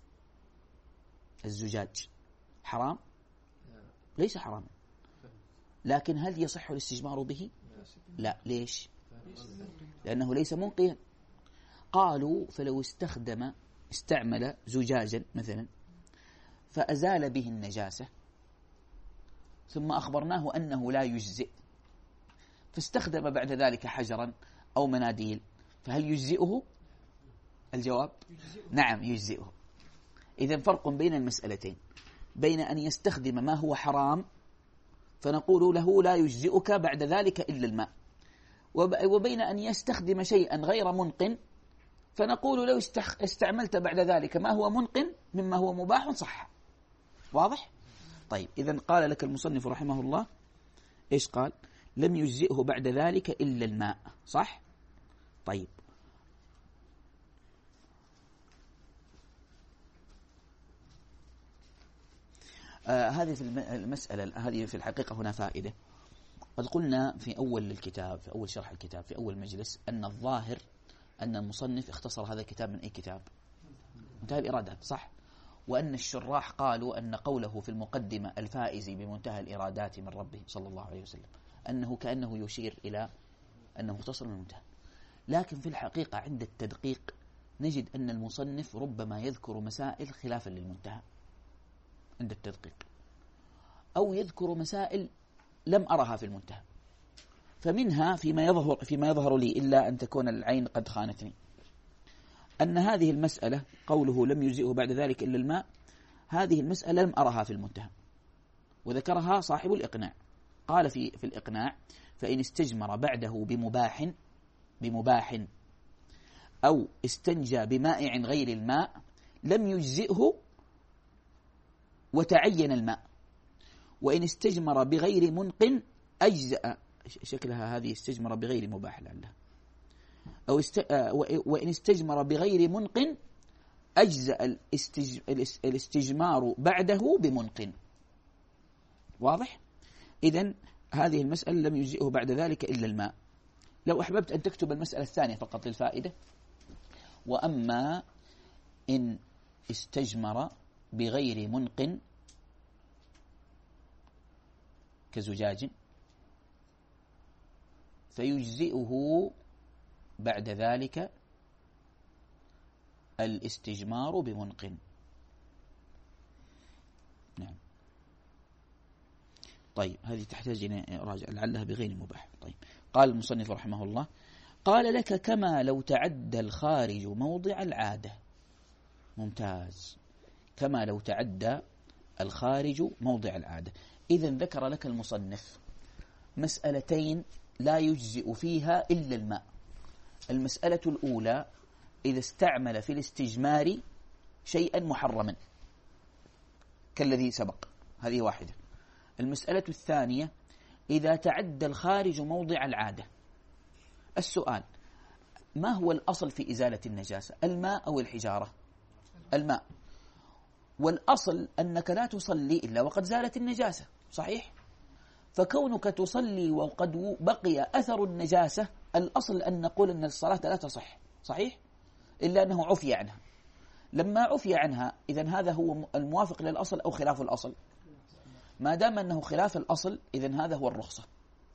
الزجاج حرام؟ ليس حراما، لكن هل يصح الاستجمار به؟ لا. ليش؟ لأنه ليس منقيا. قالوا فلو استخدم استعمل زجاجا مثلا فأزال به النجاسة ثم أخبرناه أنه لا يجزئ فاستخدم بعد ذلك حجرا أو مناديل، فهل يجزئه؟ الجواب نعم يجزئه. إذن فرق بين المسألتين، بين أن يستخدم ما هو حرام فنقول له لا يجزئك بعد ذلك إلا الماء، وبين أن يستخدم شيئا غير منقن فنقول لو استعملت بعد ذلك ما هو منقن مما هو مباح صح. واضح؟ طيب إذن قال لك المصنف رحمه الله إيش قال؟ لم يجزئه بعد ذلك إلا الماء، صح؟ طيب آه هذه في المسألة هذه في الحقيقة هنا فائدة. قد قلنا في أول الكتاب في أول شرح الكتاب في أول مجلس أن الظاهر أن المصنف اختصر هذا الكتاب من أي كتاب؟ منتهى الإرادات، صح؟ وأن الشراح قالوا أن قوله في المقدمة الفائز بمنتهى الإرادات من ربه صلى الله عليه وسلم أنه كأنه يشير إلى أنه مختصر من المنتهى. لكن في الحقيقة عند التدقيق نجد أن المصنف ربما يذكر مسائل خلافا للمنتهى عند التدقيق، أو يذكر مسائل لم أرها في المنتهى. فمنها فيما يظهر فيما يظهر لي إلا أن تكون العين قد خانتني أن هذه المسألة قوله لم يجزئه بعد ذلك إلا الماء، هذه المسألة لم أرها في المنتهى، وذكرها صاحب الإقناع. قال في في الإقناع: فإن استجمر بعده بمباح بمباح أو استنجى بمائع غير الماء لم يجزئه وتعين الماء، وإن استجمر بغير منق أجزأ. شكلها هذه استجمر بغير مباح لعلها، أو است... وإن استجمر بغير منق أجزأ الاستج... الاستجمار بعده بمنق. واضح؟ إذن هذه المسألة لم يجزئه بعد ذلك إلا الماء. لو أحببت أن تكتب المسألة الثانية فقط للفائدة: وأما إن استجمر بغير منق كزجاج فيجزئه بعد ذلك الاستجمار بمنق. نعم. طيب هذه تحتاج إلى راجع لعلها بغير مباح. طيب قال المصنف رحمه الله: قال لك كما لو تعدى الخارج موضع العادة. ممتاز. كما لو تعدى الخارج موضع العادة. إذن ذكر لك المصنف مسألتين لا يجزئ فيها إلا الماء. المسألة الأولى إذا استعمل في الاستجمار شيئا محرما كالذي سبق، هذه واحدة. المسألة الثانية إذا تعدى الخارج موضع العادة. السؤال: ما هو الأصل في إزالة النجاسة، الماء أو الحجارة؟ الماء. والأصل أنك لا تصلي إلا وقد زالت النجاسة، صحيح؟ فكونك تصلي وقد بقي أثر النجاسة الأصل أن نقول أن الصلاة لا تصح، صحيح؟ إلا أنه عفي عنها. لما عفي عنها إذن هذا هو الموافق للأصل أو خلاف الأصل؟ ما دام أنه خلاف الأصل إذن هذا هو الرخصة.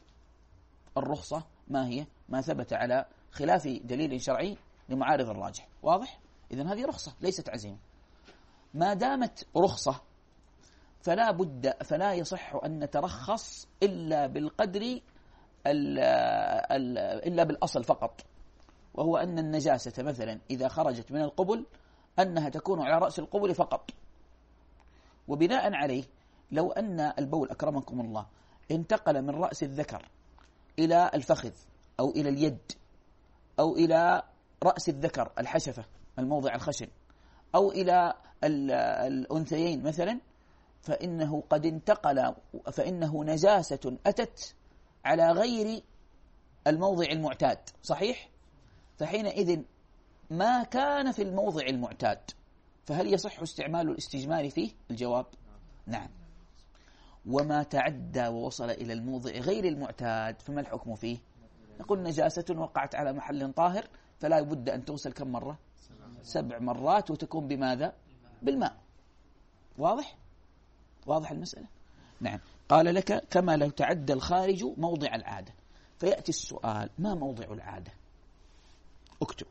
الرخصة ما هي؟ ما ثبت على خلاف دليل شرعي لمعارض الراجح. واضح؟ إذن هذه رخصة ليست عزيمة. ما دامت رخصة فلا بد فلا يصح أن نترخص إلا بالقدر ال ال إلا بالأصل فقط، وهو أن النجاسة مثلا إذا خرجت من القبل أنها تكون على رأس القبل فقط. وبناء عليه لو أن البول أكرمكم الله انتقل من رأس الذكر إلى الفخذ أو إلى اليد أو إلى رأس الذكر الحشفة الموضع الخشن أو إلى الأنثيين مثلا، فإنه قد انتقل فإنه نجاسة أتت على غير الموضع المعتاد، صحيح؟ فحينئذ ما كان في الموضع المعتاد فهل يصح استعمال الاستجمار فيه؟ الجواب نعم. وما تعدى ووصل إلى الموضع غير المعتاد فما الحكم فيه؟ نقول نجاسة وقعت على محل طاهر فلا بد أن تغسل كم مرة؟ سبع مرات، وتكون بماذا؟ بالماء. واضح؟ واضح المسألة؟ نعم. قال لك كما لو تعدى الخارج موضع العادة. فيأتي السؤال: ما موضع العادة؟ اكتب: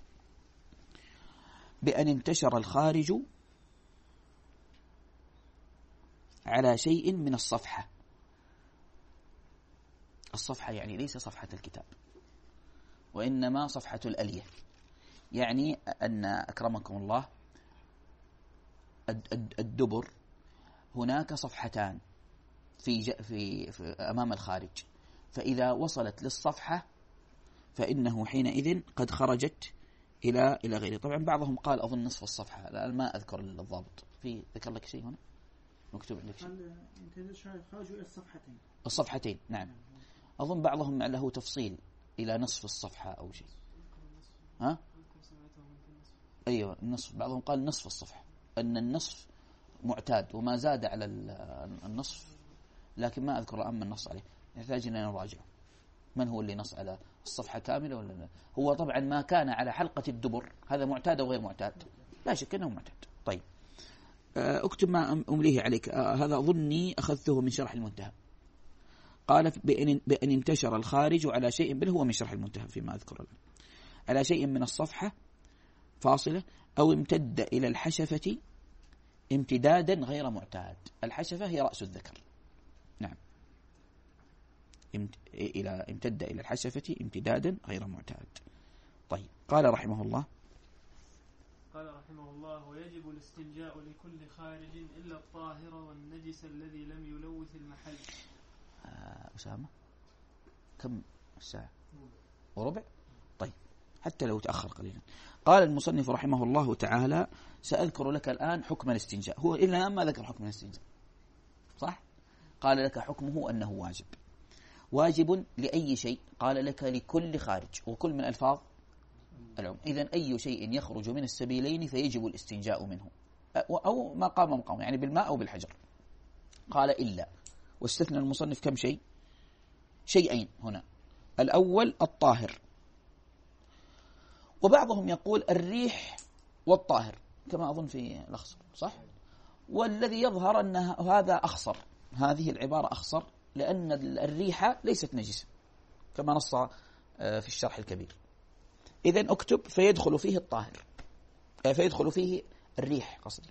بأن انتشر الخارج على شيء من الصفحة. الصفحة يعني ليس صفحة الكتاب، وإنما صفحة الألية. يعني أن أكرمكم الله الدبر هناك صفحتان في, في, في أمام الخارج، فإذا وصلت للصفحة فإنه حينئذ قد خرجت إلى إلى غيره. طبعا بعضهم قال أظن نصف الصفحة، لا ما أذكر الضابط. في ذكر لك شيء هنا مكتوب عندك شيء؟ خرجوا إلى الصفحتين. الصفحتين نعم. أظن بعضهم له تفصيل إلى نصف الصفحة أو شيء. ها؟ أيوة النصف. بعضهم قال نصف الصفحة، أن النصف معتاد وما زاد على النصف، لكن ما أذكر الآن من نص عليه، نحتاج أن نراجع من هو اللي نص على الصفحة كاملة ولا لا. هو طبعا ما كان على حلقة الدبر هذا معتاد أو غير معتاد؟ لا شك أنه معتاد. طيب اكتب ما أمليه عليك. هذا أظني أخذته من شرح المنتهى. قال بأن, بأن انتشر الخارج على شيء، بل هو من شرح المنتهى فيما أذكر الآن، على شيء من الصفحة فاصلة أو امتد إلى الحشفة امتدادا غير معتاد. الحشفة هي رأس الذكر. نعم. إلى امتد إلى الحشفة امتدادا غير معتاد. طيب قال رحمه الله قال رحمه الله ويجب الاستنجاء لكل خارج إلا الطاهر والنجس الذي لم يلوث المحل. آه أسامة كم الساعة؟ وربع. طيب حتى لو تأخر قليلا. قال المصنف رحمه الله تعالى سأذكر لك الآن حكم الاستنجاء. هو إلا الآن ما ذكر حكم الاستنجاء صح؟ قال لك حكمه أنه واجب. واجب لأي شيء؟ قال لك لكل خارج، وكل من ألفاظ العموم. إذن أي شيء يخرج من السبيلين فيجب الاستنجاء منه، أو ما قام مقام، يعني بالماء أو بالحجر. قال إلا، واستثنى المصنف كم شيء؟ شيئين هنا. الأول الطاهر، وبعضهم يقول الريح والطاهر كما أظن في الأخصر صح؟ والذي يظهر أن هذا أخصر، هذه العبارة أخصر، لأن الريحة ليست نجسة كما نص في الشرح الكبير. إذن أكتب فيدخل فيه الطاهر، فيدخل فيه الريح قصدي.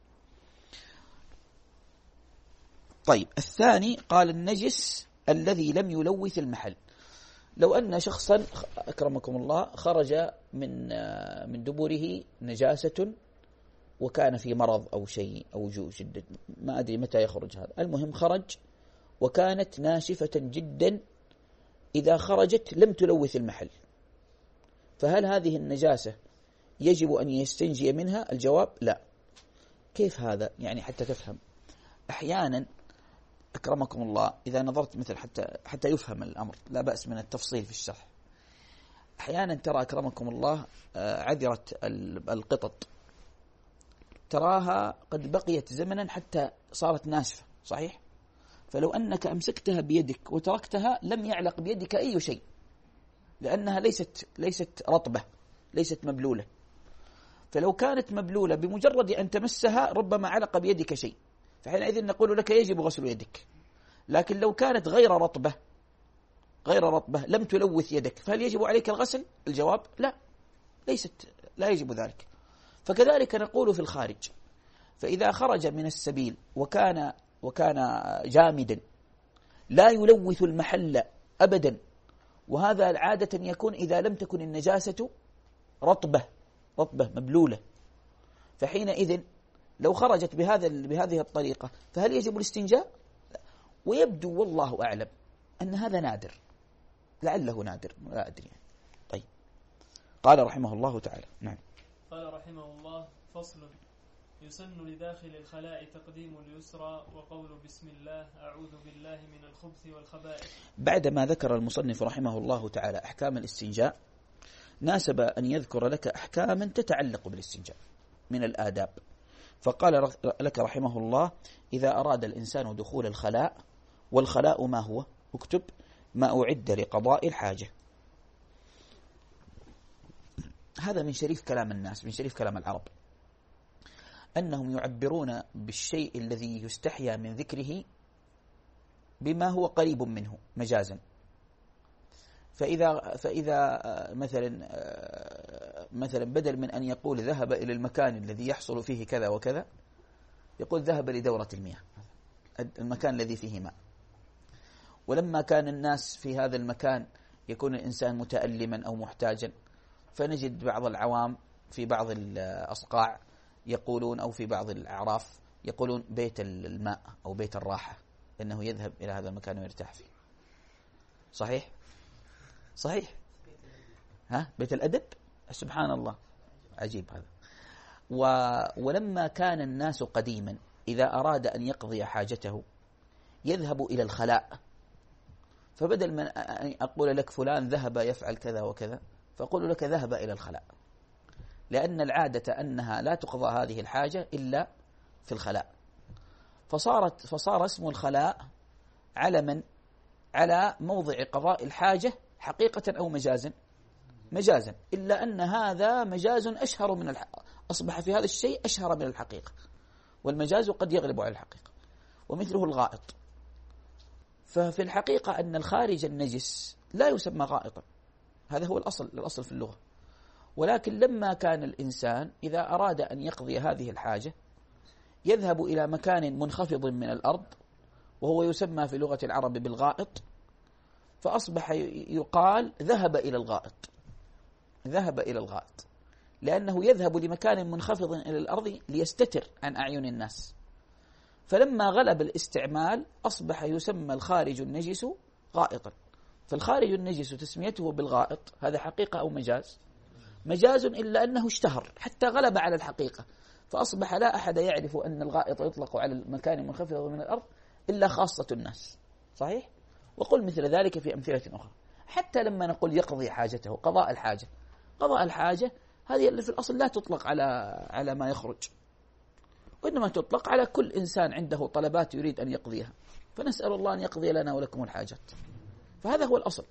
طيب الثاني قال النجس الذي لم يلوث المحل. لو أن شخصا أكرمكم الله خرج من من دبره نجاسة وكان في مرض أو شيء أو جو شدة، ما أدري متى يخرج هذا، المهم خرج وكانت ناشفة جدا، إذا خرجت لم تلوث المحل، فهل هذه النجاسة يجب أن يستنجي منها؟ الجواب لا. كيف هذا؟ يعني حتى تفهم. أحيانا أكرمكم الله إذا نظرت مثل حتى حتى يفهم الأمر، لا بأس من التفصيل في الشرح. أحيانا ترى أكرمكم الله عذرة القطط تراها قد بقيت زمنا حتى صارت ناشفة صحيح؟ فلو أنك أمسكتها بيدك وتركتها لم يعلق بيدك أي شيء، لأنها ليست ليست رطبة، ليست مبلولة. فلو كانت مبلولة بمجرد أن تمسها ربما علق بيدك شيء، فحينئذ نقول لك يجب غسل يدك. لكن لو كانت غير رطبة غير رطبة لم تلوث يدك فهل يجب عليك الغسل؟ الجواب لا، ليست لا يجب ذلك. فكذلك نقول في الخارج، فإذا خرج من السبيل وكان وكان جامدا لا يلوث المحل أبدا، وهذا عادة يكون إذا لم تكن النجاسة رطبة رطبة مبلولة، فحينئذ لو خرجت بهذا بهذه الطريقة فهل يجب الاستنجاء؟ ويبدو والله أعلم أن هذا نادر، لعله نادر لا أدري. طيب قال رحمه الله تعالى. نعم. قال رحمه الله فصل يسن لداخل الخلاء تقديم اليسرى وقول بسم الله أعوذ بالله من الخبث والخبائث. بعدما ذكر المصنف رحمه الله تعالى أحكام الاستنجاء ناسب أن يذكر لك أحكاما تتعلق بالاستنجاء من الآداب. فقال لك رحمه الله إذا أراد الإنسان دخول الخلاء، والخلاء ما هو؟ اكتب ما أعد لقضاء الحاجة. هذا من شريف كلام الناس، من شريف كلام العرب، أنهم يعبرون بالشيء الذي يستحيا من ذكره بما هو قريب منه مجازا. فإذا فإذا مثلا مثلا بدل من أن يقول ذهب إلى المكان الذي يحصل فيه كذا وكذا يقول ذهب لدورة المياه، المكان الذي فيه ماء. ولما كان الناس في هذا المكان يكون الإنسان متألما أو محتاجا، فنجد بعض العوام في بعض الأصقاع يقولون أو في بعض الأعراف يقولون بيت الماء أو بيت الراحة، لأنه يذهب إلى هذا المكان ويرتاح فيه. صحيح؟ صحيح؟ ها؟ بيت الأدب؟ سبحان الله، عجيب هذا. و... ولما كان الناس قديما إذا أراد أن يقضي حاجته يذهب إلى الخلاء، فبدل من أن أقول لك فلان ذهب يفعل كذا وكذا فأقول لك ذهب إلى الخلاء، لأن العادة أنها لا تقضى هذه الحاجة إلا في الخلاء. فصارت فصار اسم الخلاء على من؟ على موضع قضاء الحاجة حقيقة أو مجازا؟ مجازا، إلا أن هذا مجاز أشهر من الحقيقة، أصبح في هذا الشيء أشهر من الحقيقة، والمجاز قد يغلب على الحقيقة. ومثله الغائط، ففي الحقيقة أن الخارج النجس لا يسمى غائطا، هذا هو الأصل الأصل في اللغة. ولكن لما كان الإنسان إذا أراد أن يقضي هذه الحاجة يذهب إلى مكان منخفض من الأرض وهو يسمى في لغة العرب بالغائط، فأصبح يقال ذهب إلى الغائط، ذهب إلى الغائط، لأنه يذهب لمكان منخفض إلى الأرض ليستتر عن أعين الناس. فلما غلب الاستعمال أصبح يسمى الخارج النجس غائطا. فالخارج النجس تسميته بالغائط هذا حقيقة أو مجاز؟ مجاز، إلا أنه اشتهر حتى غلب على الحقيقة، فأصبح لا أحد يعرف أن الغائط يطلق على المكان المنخفض من الأرض إلا خاصة الناس. صحيح؟ وقل مثل ذلك في أمثلة أخرى. حتى لما نقول يقضي حاجته، قضاء الحاجة، قضاء الحاجة هذه اللي في الأصل لا تطلق على على ما يخرج، وإنما تطلق على كل إنسان عنده طلبات يريد أن يقضيها، فنسأل الله أن يقضي لنا ولكم الحاجات، فهذا هو الأصل.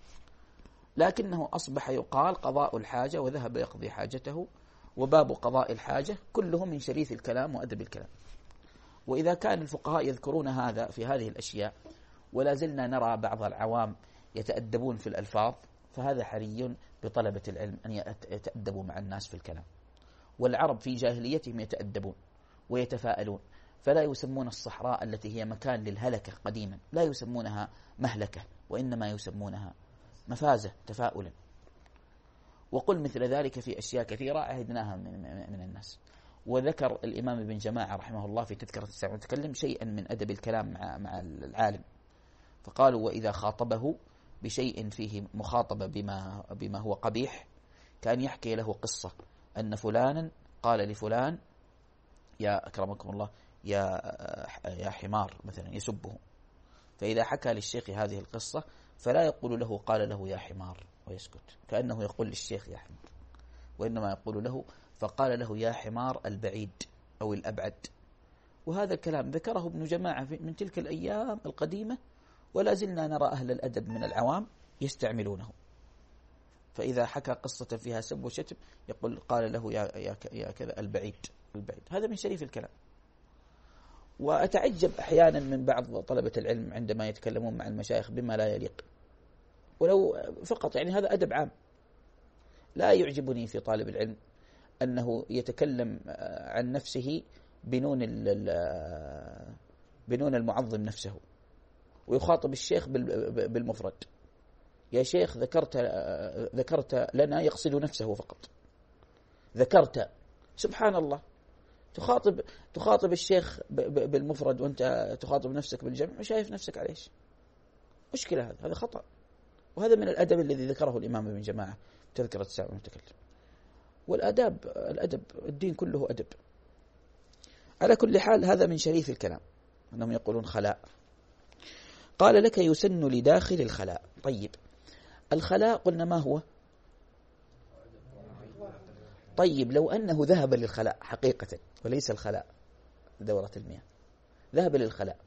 لكنه أصبح يقال قضاء الحاجة وذهب يقضي حاجته، وباب قضاء الحاجة كله من شريف الكلام وأدب الكلام. وإذا كان الفقهاء يذكرون هذا في هذه الأشياء ولا زلنا نرى بعض العوام يتأدبون في الألفاظ، فهذا حري بطلبة العلم أن يتأدبوا مع الناس في الكلام. والعرب في جاهليتهم يتأدبون ويتفاءلون، فلا يسمون الصحراء التي هي مكان للهلكة قديما لا يسمونها مهلكة، وإنما يسمونها مفازة تفاؤلا. وقل مثل ذلك في أشياء كثيرة عهدناها من, من الناس. وذكر الإمام ابن جماعة رحمه الله في تذكرة الساعة المتكلم شيئا من أدب الكلام مع, مع العالم، فقالوا وإذا خاطبه بشيء فيه مخاطبة بما, بما هو قبيح كان يحكي له قصة أن فلانا قال لفلان يا أكرمكم الله يا, يا حمار مثلا يسبه، فإذا حكى للشيخ هذه القصة فلا يقول له قال له يا حمار ويسكت كأنه يقول للشيخ يا حمار، وإنما يقول له فقال له يا حمار البعيد أو الأبعد. وهذا الكلام ذكره ابن جماعة من تلك الأيام القديمة، ولا زلنا نرى أهل الأدب من العوام يستعملونه. فإذا حكى قصة فيها سب وشتم يقول قال له يا, يا, يا كذا البعيد البعيد، هذا من شريف الكلام. وأتعجب أحيانا من بعض طلبة العلم عندما يتكلمون مع المشايخ بما لا يليق، ولو فقط يعني هذا أدب عام. لا يعجبني في طالب العلم أنه يتكلم عن نفسه بنون بنون المعظم نفسه، ويخاطب الشيخ بالمفرد. يا شيخ ذكرت ذكرت لنا يقصد نفسه فقط، ذكرت سبحان الله، تخاطب تخاطب الشيخ بالمفرد وأنت تخاطب نفسك بالجمع وشايف نفسك على إيش؟ مشكلة، هذا هذا خطأ. وهذا من الأدب الذي ذكره الإمام ابن جماعة تذكرة الساعة المتكلم. والأدب الأدب الدين كله أدب. على كل حال هذا من شريف الكلام أنهم يقولون خلاء. قال لك يسن لداخل الخلاء. طيب الخلاء قلنا ما هو؟ طيب لو أنه ذهب للخلاء حقيقة وليس الخلاء دورة المياه، ذهب للخلاء،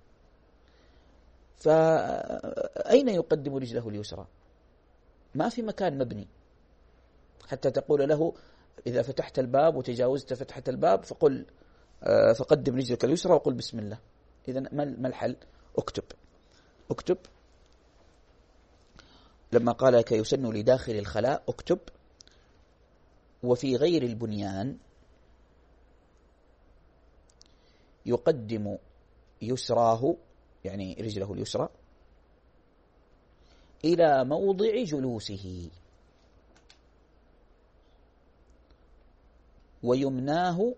فأين يقدم رجله اليسرى؟ ما في مكان مبني حتى تقول له إذا فتحت الباب وتجاوزت فتحة الباب فقل فقدم رجلك اليسرى وقل بسم الله. إذن ما الحل؟ اكتب اكتب لما قال لك يسن لداخل الخلاء اكتب وفي غير البنيان يقدم يسراه يعني رجله اليسرى إلى موضع جلوسه ويمناه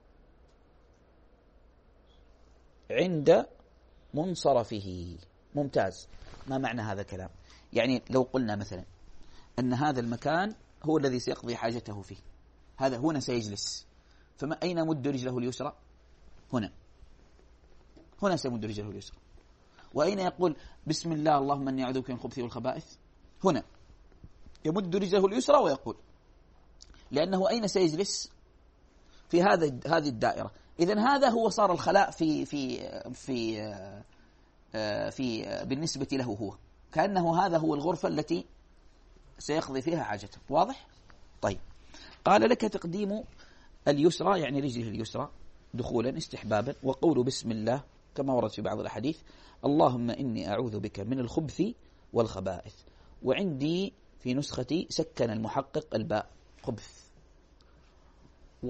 عند منصرفه. ممتاز. ما معنى هذا الكلام؟ يعني لو قلنا مثلا أن هذا المكان هو الذي سيقضي حاجته فيه، هذا هنا سيجلس، فما أين مد رجله اليسرى؟ هنا هنا سيمد رجله اليسرى. وأين يقول بسم الله اللهم أني أعوذ بك من الخبث والخبائث؟ هنا يمد رجله اليسرى ويقول، لأنه أين سيجلس؟ في هذا هذه الدائرة. إذن هذا هو صار الخلاء في في في في بالنسبة له هو، كأنه هذا هو الغرفة التي سيقضي فيها حاجته. واضح؟ طيب. قال لك تقديم اليسرى يعني رجله اليسرى دخولا استحبابا، وقول بسم الله كما ورد في بعض الأحاديث اللهم إني أعوذ بك من الخبث والخبائث. وعندي في نسختي سكن المحقق الباء خبث، و...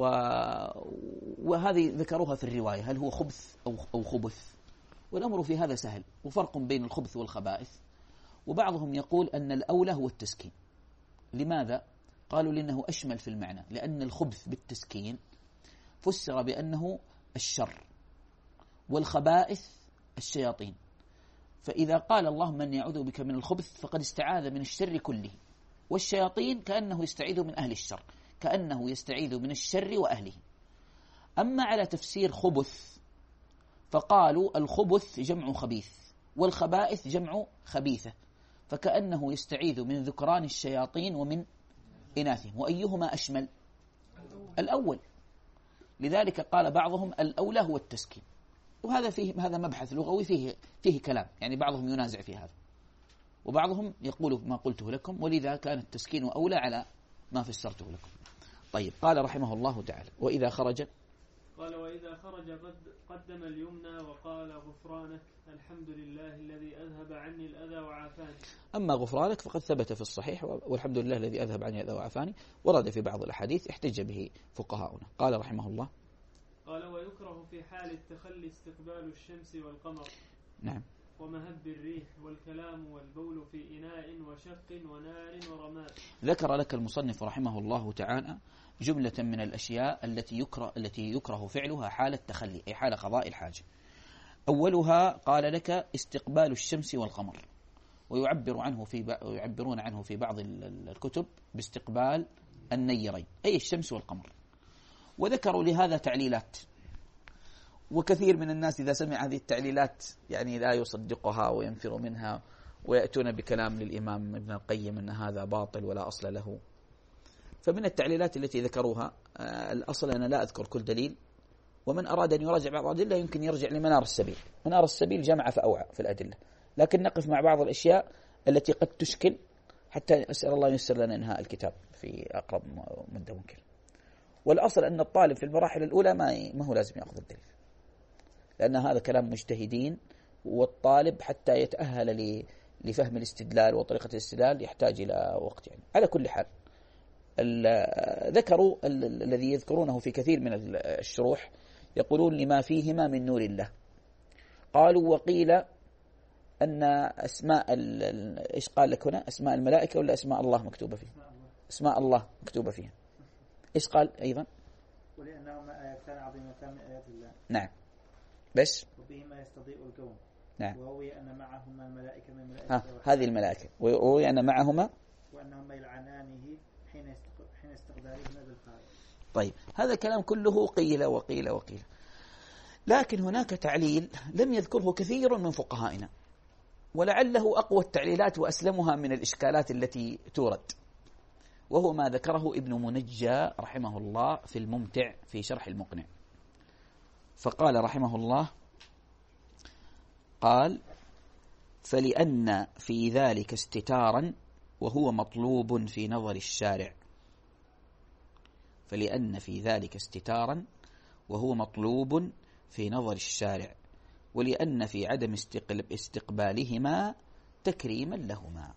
وهذه ذكروها في الرواية هل هو خبث أو أو خبث، والأمر في هذا سهل، وفرق بين الخبث والخبائث. وبعضهم يقول أن الأولى هو التسكين. لماذا؟ قالوا لأنه أشمل في المعنى، لأن الخبث بالتسكين فسر بأنه الشر، والخبائث الشياطين. فإذا قال اللهم أني أعوذ بك من الخبث فقد استعاذ من الشر كله، والشياطين كأنه يستعيذ من أهل الشر، كأنه يستعيذ من الشر وأهله. أما على تفسير خبث فقالوا الخبث جمع خبيث، والخبائث جمع خبيثة، فكأنه يستعيذ من ذكران الشياطين ومن إناثهم. وأيهما أشمل؟ الأول. لذلك قال بعضهم الأولى هو التسكين، وهذا فيه هذا مبحث لغوي فيه فيه كلام، يعني بعضهم ينازع في هذا، وبعضهم يقول ما قلته لكم، ولذا كان التسكين أولى على ما فسرته لكم. طيب. قال رحمه الله تعالى وإذا خرج، قال وإذا خرج قدم اليمنى وقال غفرانك الحمد لله الذي أذهب عني الأذى وعافاني. أما غفرانك فقد ثبت في الصحيح والحمد لله الذي أذهب عني الأذى وعافاني، ورد في بعض الأحاديث احتج به فقهاؤنا. قال رحمه الله قال ويكره في حال التخلي استقبال الشمس والقمر. نعم. ومهب الريح والكلام والبول في إناء وشق ونار ورماد. ذكر لك المصنف رحمه الله تعالى جملة من الأشياء التي يكره التي يكره فعلها حال التخلي، أي حال قضاء الحاجة. أولها قال لك استقبال الشمس والقمر، ويعبر عنه في يعبرون عنه في بعض الكتب باستقبال النيرين، أي الشمس والقمر. وذكروا لهذا تعليلات، وكثير من الناس إذا سمع هذه التعليلات يعني لا يصدقها وينفر منها، ويأتون بكلام للإمام ابن القيم أن هذا باطل ولا أصل له. فمن التعليلات التي ذكروها الأصل أنا لا أذكر كل دليل، ومن أراد أن يراجع بعض الأدلة يمكن يرجع لمنار السبيل. منار السبيل جمع فأوعى في الأدلة، لكن نقف مع بعض الأشياء التي قد تشكل حتى أسأل الله ييسر لنا إنهاء الكتاب في أقرب مدة ممكن. والأصل أن الطالب في المراحل الأولى ما ما هو لازم يأخذ الدليل، لأن هذا كلام مجتهدين، والطالب حتى يتأهل لفهم الاستدلال وطريقة الاستدلال يحتاج إلى وقت. يعني على كل حال ذكروا الذي يذكرونه في كثير من الشروح، يقولون لما فيهما من نور الله. قالوا وقيل أن أسماء إيش قال لك هنا؟ أسماء الملائكة ولا أسماء الله مكتوبة فيها؟ أسماء الله مكتوبة فيها. إيش قال أيضا؟ ولأنهما آياتان عظيمتان من آيات الله. نعم. بس وبهما يستضيء الكون. نعم. وروي أن معهما الملائكة من الملائكة. ها هذه الملائكة، وروي أن معهما وأنهما يلعنانه حين حين استقبالهما بالخارج. طيب هذا كلام كله قيل وقيل وقيل، لكن هناك تعليل لم يذكره كثير من فقهائنا، ولعله أقوى التعليلات وأسلمها من الإشكالات التي تورد، وهو ما ذكره ابن منجى رحمه الله في الممتع في شرح المقنع. فقال رحمه الله قال فلأن في ذلك استتارا وهو مطلوب في نظر الشارع، فلأن في ذلك استتارا وهو مطلوب في نظر الشارع، ولأن في عدم استقبالهما تكريما لهما.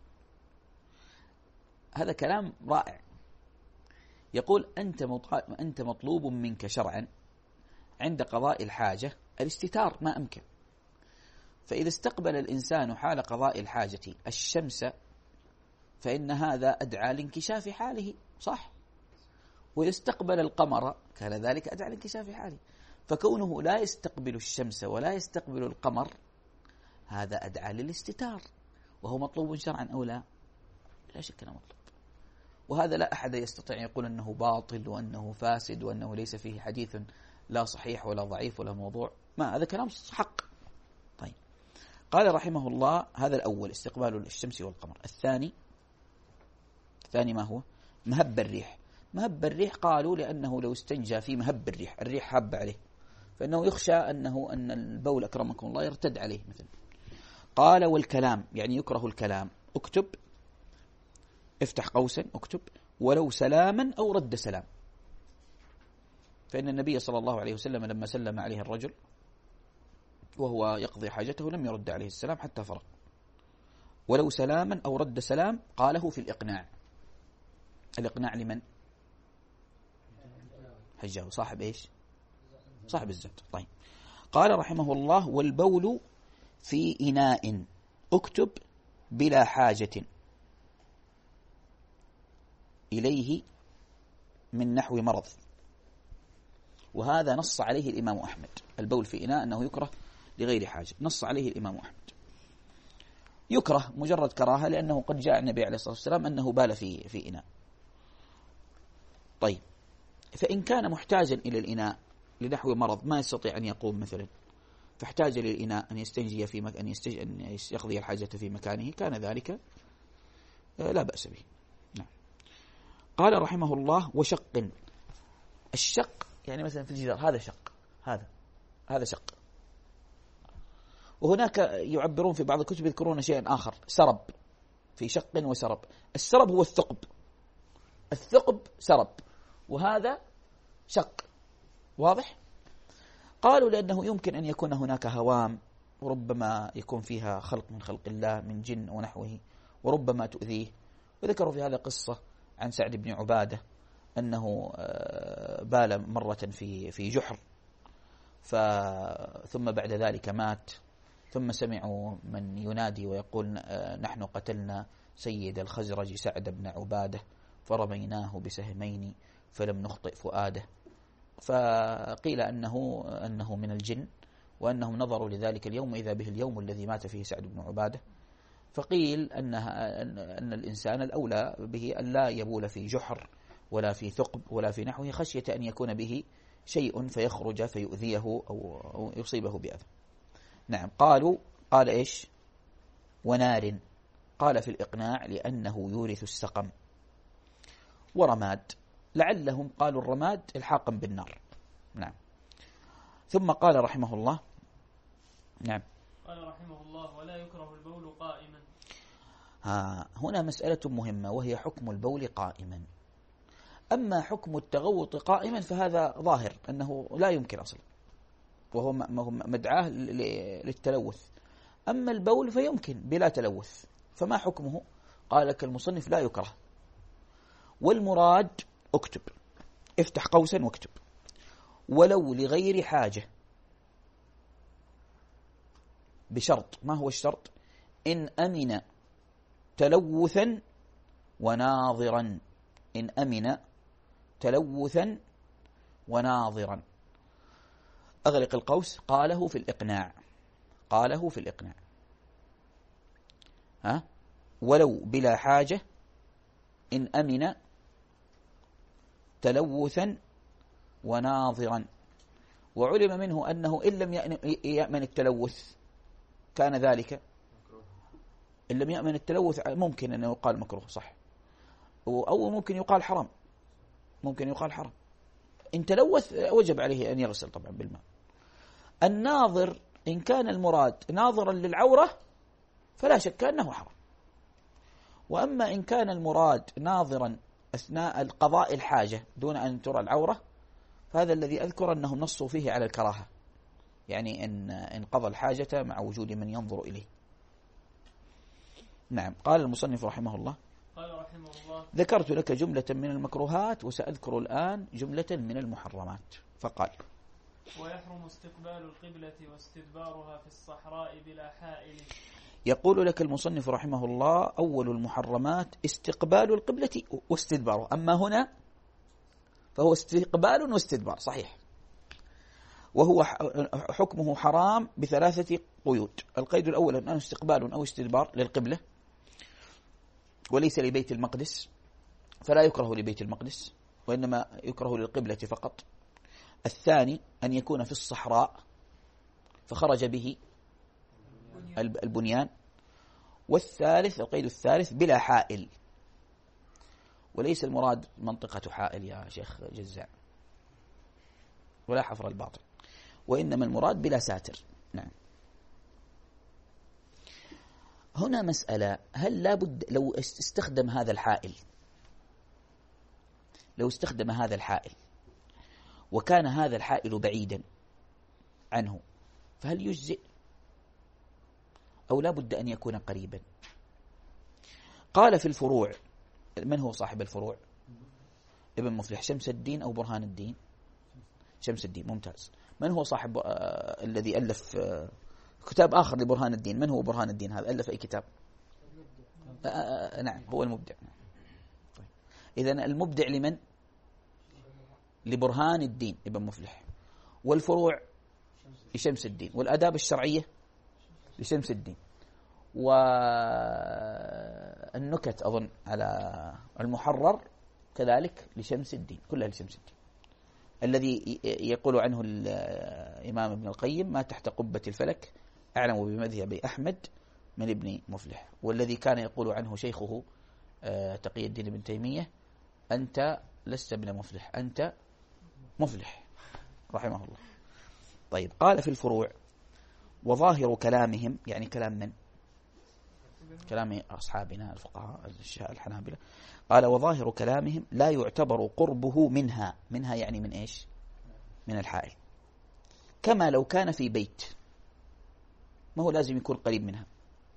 هذا كلام رائع. يقول أنت أنت مطلوب منك شرعا عند قضاء الحاجة الاستتار ما أمكن، فإذا استقبل الإنسان حال قضاء الحاجة الشمس فإن هذا أدعى لانكشاف حاله، صح؟ ويستقبل القمر كان ذلك أدعى لانكشاف حاله، فكونه لا يستقبل الشمس ولا يستقبل القمر هذا أدعى للاستتار، وهو مطلوب شرعا أو لا؟ لا شك أنه مطلوب. وهذا لا أحد يستطيع يقول أنه باطل وأنه فاسد وأنه ليس فيه حديث لا صحيح ولا ضعيف ولا موضوع، ما هذا كلام حق. طيب قال رحمه الله هذا الأول استقبال الشمس والقمر. الثاني الثاني ما هو؟ مهب الريح. مهب الريح قالوا لأنه لو استنجى في مهب الريح، الريح هب عليه، فإنه يخشى أنه أن البول أكرمكم الله يرتد عليه مثلا. قال والكلام، يعني يكره الكلام. اكتب، افتح قوسا، اكتب ولو سلاما أو رد سلام، فإن النبي صلى الله عليه وسلم لما سلم عليه الرجل وهو يقضي حاجته لم يرد عليه السلام حتى فرغ. ولو سلاما أو رد سلام قاله في الإقناع. الإقناع لمن؟ حجاوي صاحب إيش؟ صاحب الزاد. طيب قال رحمه الله والبول في إناء، اكتب بلا حاجة إليه من نحو مرض. وهذا نص عليه الإمام أحمد، البول في إناء أنه يكره لغير حاجة، نص عليه الإمام أحمد. يكره مجرد كراهة لأنه قد جاء النبي عليه الصلاة والسلام أنه بال في في إناء. طيب فإن كان محتاجا إلى الإناء لنحو مرض ما يستطيع أن يقوم مثلا، فاحتاج للإناء أن يستنجي في مك... أن, يستج... أن يقضي الحاجة في مكانه، كان ذلك لا بأس به. نعم. قال رحمه الله وشق. الشق يعني مثلا في الجدار، هذا شق، هذا هذا شق. وهناك يعبرون في بعض الكتب يذكرون شيئا آخر، سرب، في شق وسرب. السرب هو الثقب، الثقب سرب، وهذا شق. واضح؟ قالوا لأنه يمكن أن يكون هناك هوام، وربما يكون فيها خلق من خلق الله من جن ونحوه، وربما تؤذيه. وذكروا في هذا قصة عن سعد بن عبادة أنه بال مرة في في جحر، ثم بعد ذلك مات، ثم سمعوا من ينادي ويقول نحن قتلنا سيد الخزرج سعد بن عبادة فرميناه بسهمين فلم نخطئ فؤاده. فقيل أنه أنه من الجن، وأنهم نظروا لذلك اليوم إذا به اليوم الذي مات فيه سعد بن عبادة. فقيل أنها أن الإنسان الأولى به أن لا يبول في جحر ولا في ثقب ولا في نحوه، خشية أن يكون به شيء فيخرج فيؤذيه أو يصيبه بأذى. نعم. قالوا قال إيش؟ ونار. قال في الإقناع لأنه يورث السقم. ورماد، لعلهم قالوا الرماد الحاقا بالنار. نعم. ثم قال رحمه الله. نعم. قال رحمه الله ولا يكره البول قائما. ها هنا مسألة مهمة، وهي حكم البول قائما. أما حكم التغوط قائما فهذا ظاهر أنه لا يمكن أصلا، وهو مدعاه للتلوث. أما البول فيمكن بلا تلوث، فما حكمه؟ قال لك المصنف لا يكره. والمراد اكتب، افتح قوسا واكتب ولو لغير حاجة، بشرط. ما هو الشرط؟ إن أمن تلوثا وناظرا، إن أمن تلوثا وناظرا. أغلق القوس. قاله في الإقناع، قاله في الإقناع. ها ولو بلا حاجة إن أمن تلوثا وناظرا. وعلم منه أنه إن لم يأمن التلوث كان ذلك، إن لم يأمن التلوث ممكن أنه يقال مكروه، صح، أو ممكن يقال حرام، ممكن يقال حرام. إن تلوث وجب عليه أن يغسل طبعا بالماء. الناظر إن كان المراد ناظرا للعورة فلا شك أنه حرام. وأما إن كان المراد ناظرا أثناء القضاء الحاجة دون أن ترى العورة، فهذا الذي أذكر أنهم نصوا فيه على الكراهة، يعني أن إن قضى الحاجة مع وجود من ينظر إليه. نعم. قال المصنف رحمه الله قال رحمه الله ذكرت لك جملة من المكروهات وسأذكر الآن جملة من المحرمات. فقال ويحرم استقبال القبلة واستدبارها في الصحراء بلا حائل. يقول لك المصنف رحمه الله أول المحرمات استقبال القبلة واستدبارها. أما هنا فهو استقبال واستدبار، صحيح، وهو حكمه حرام بثلاثة قيود. القيد الأول أنه استقبال أو استدبار للقبلة وليس لبيت المقدس، فلا يكره لبيت المقدس وإنما يكره للقبلة فقط. الثاني أن يكون في الصحراء فخرج به البنيان. والثالث القيد الثالث بلا حائل. وليس المراد منطقة حائل يا شيخ جزاع ولا حفر الباطن، وإنما المراد بلا ساتر. نعم. هنا مسألة، هل لابد لو استخدم هذا الحائل لو استخدم هذا الحائل وكان هذا الحائل بعيدا عنه فهل يجزئ أو لابد أن يكون قريبا؟ قال في الفروع، من هو صاحب الفروع؟ ابن مفلح، شمس الدين أو برهان الدين؟ شمس الدين. ممتاز. من هو صاحب آه الذي ألف آه كتاب آخر لبرهان الدين؟ من هو برهان الدين هذا؟ ألف أي كتاب؟ آه آه نعم، هو المبدع. طيب. إذن المبدع لمن؟ لبرهان الدين ابن مفلح. والفروع لشمس الدين، والآداب الشرعية لشمس الدين، والنكت أظن على المحرر كذلك لشمس الدين، كلها لشمس الدين، الذي يقول عنه الإمام ابن القيم: ما تحت قبة الفلك أعلم بمذهب أحمد من ابن مفلح. والذي كان يقول عنه شيخه تقي الدين ابن تيمية: أنت لست ابن مفلح، أنت مفلح، رحمه الله. طيب، قال في الفروع: وظاهر كلامهم، يعني كلام من؟ كلام أصحابنا الفقهاء الحنابلة. قال: وظاهر كلامهم لا يعتبر قربه منها. منها يعني من إيش؟ من الحائل، كما لو كان في بيت، ما هو لازم يكون قريب منها.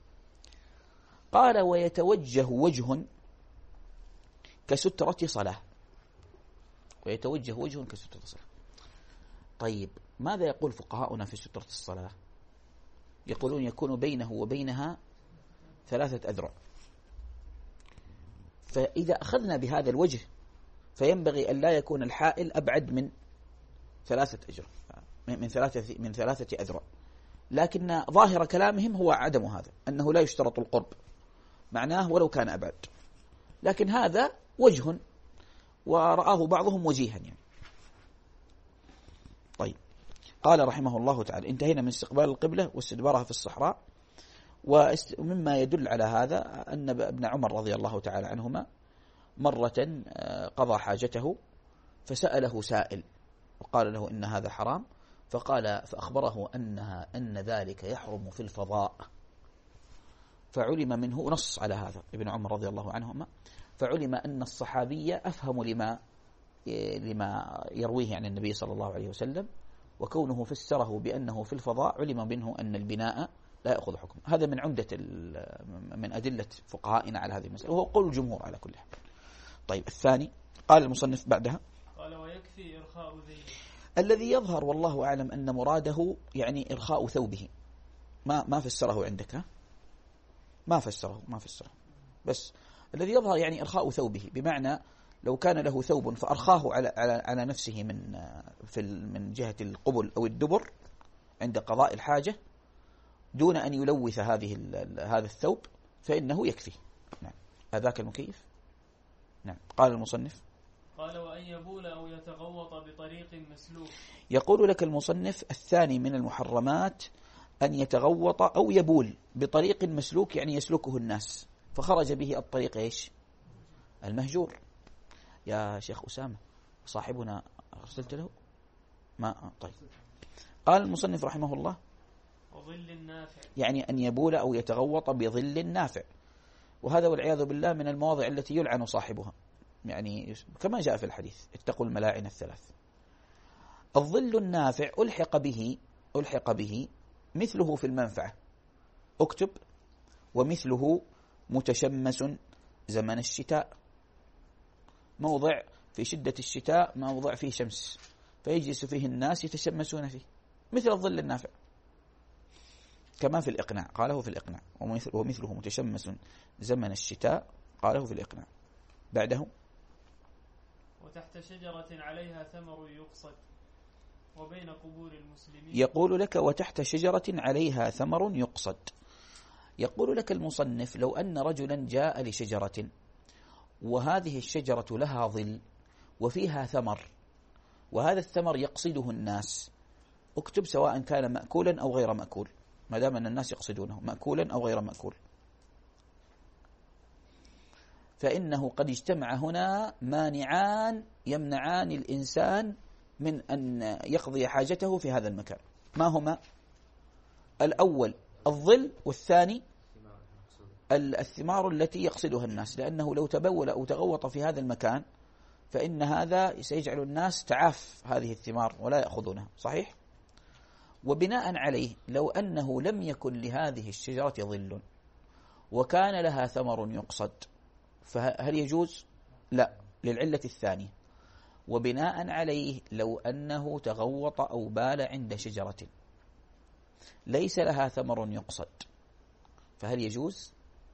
قال: ويتوجه وجه كسترة صلاة. ويتوجه وجه كسترة صلاة. طيب، ماذا يقول فقهاؤنا في سترة الصلاة؟ يقولون يكون بينه وبينها ثلاثة أذرع. فإذا أخذنا بهذا الوجه فينبغي أن لا يكون الحائل أبعد من ثلاثة أجر من ثلاثة من ثلاثة أذرع. لكن ظاهر كلامهم هو عدم هذا، أنه لا يشترط القرب، معناه ولو كان أبعد. لكن هذا وجه ورآه بعضهم وجيها يعني. طيب، قال رحمه الله تعالى: انتهينا من استقبال القبلة واستدبارها في الصحراء. ومما يدل على هذا أن ابن عمر رضي الله تعالى عنهما مرة قضى حاجته فسأله سائل وقال له إن هذا حرام، فقال فأخبره أنها أن ذلك يحرم في الفضاء، فعلم منه، ونص على هذا ابن عمر رضي الله عنهما، فعلم أن الصحابي أفهم لما لما يرويه عن النبي صلى الله عليه وسلم، وكونه فسره بأنه في الفضاء علم منه أن البناء لا يأخذ حكم. هذا من عمدة من أدلة فقهائنا على هذه المسألة، وهو قول الجمهور على كل حال. طيب، الثاني قال المصنف بعدها: قال: ويكفي إرخاء ذيله. الذي يظهر والله أعلم أن مراده يعني إرخاء ثوبه. ما ما فسره عندك؟ ها؟ ما فسره ما فسره بس الذي يظهر يعني إرخاء ثوبه، بمعنى لو كان له ثوب فأرخاه على على على نفسه من في من جهة القبل أو الدبر عند قضاء الحاجة دون أن يلوث هذه هذا الثوب فإنه يكفي. نعم، هذاك المكيف. نعم. قال المصنف: قال: وأن يبول أو يتغوط بطريق مسلوك. يقول لك المصنف: الثاني من المحرمات أن يتغوط أو يبول بطريق مسلوك، يعني يسلكه الناس، فخرج به الطريق إيش؟ المهجور. يا شيخ أسامة صاحبنا أرسلت له ما؟ طيب. قال المصنف رحمه الله: وظل النافع، يعني أن يبول أو يتغوط بظل نافع، وهذا والعياذ بالله من المواضع التي يلعن صاحبها، يعني كما جاء في الحديث: اتقوا الملاعن الثلاث. الظل النافع ألحق به ألحق به مثله في المنفعة، اكتب: ومثله متشمس زمن الشتاء، موضع في شدة الشتاء موضع فيه شمس فيجلس فيه الناس يتشمسون فيه، مثل الظل النافع. كما في الإقناع، قاله في الإقناع: ومثله متشمس زمن الشتاء، قاله في الإقناع. بعده: وتحت شجرة عليها ثمر يقصد وبين قبور المسلمين. يقول لك: وتحت شجرة عليها ثمر يقصد. يقول لك المصنف: لو أن رجلا جاء لشجرة وهذه الشجرة لها ظل وفيها ثمر، وهذا الثمر يقصده الناس، اكتب: سواء كان مأكولا أو غير مأكول، ما دام أن الناس يقصدونه مأكولا أو غير مأكول. فإنه قد اجتمع هنا مانعان يمنعان الإنسان من أن يقضي حاجته في هذا المكان. ما هما؟ الأول الظل، والثاني الثمار التي يقصدها الناس، لأنه لو تبول أو تغوط في هذا المكان فإن هذا سيجعل الناس تعاف هذه الثمار ولا يأخذونها. صحيح؟ وبناء عليه لو أنه لم يكن لهذه الشجرة ظل وكان لها ثمر يقصد فهل يجوز؟ لا، للعلة الثانية. وبناء عليه لو أنه تغوط أو بال عند شجرة ليس لها ثمر يقصد فهل يجوز؟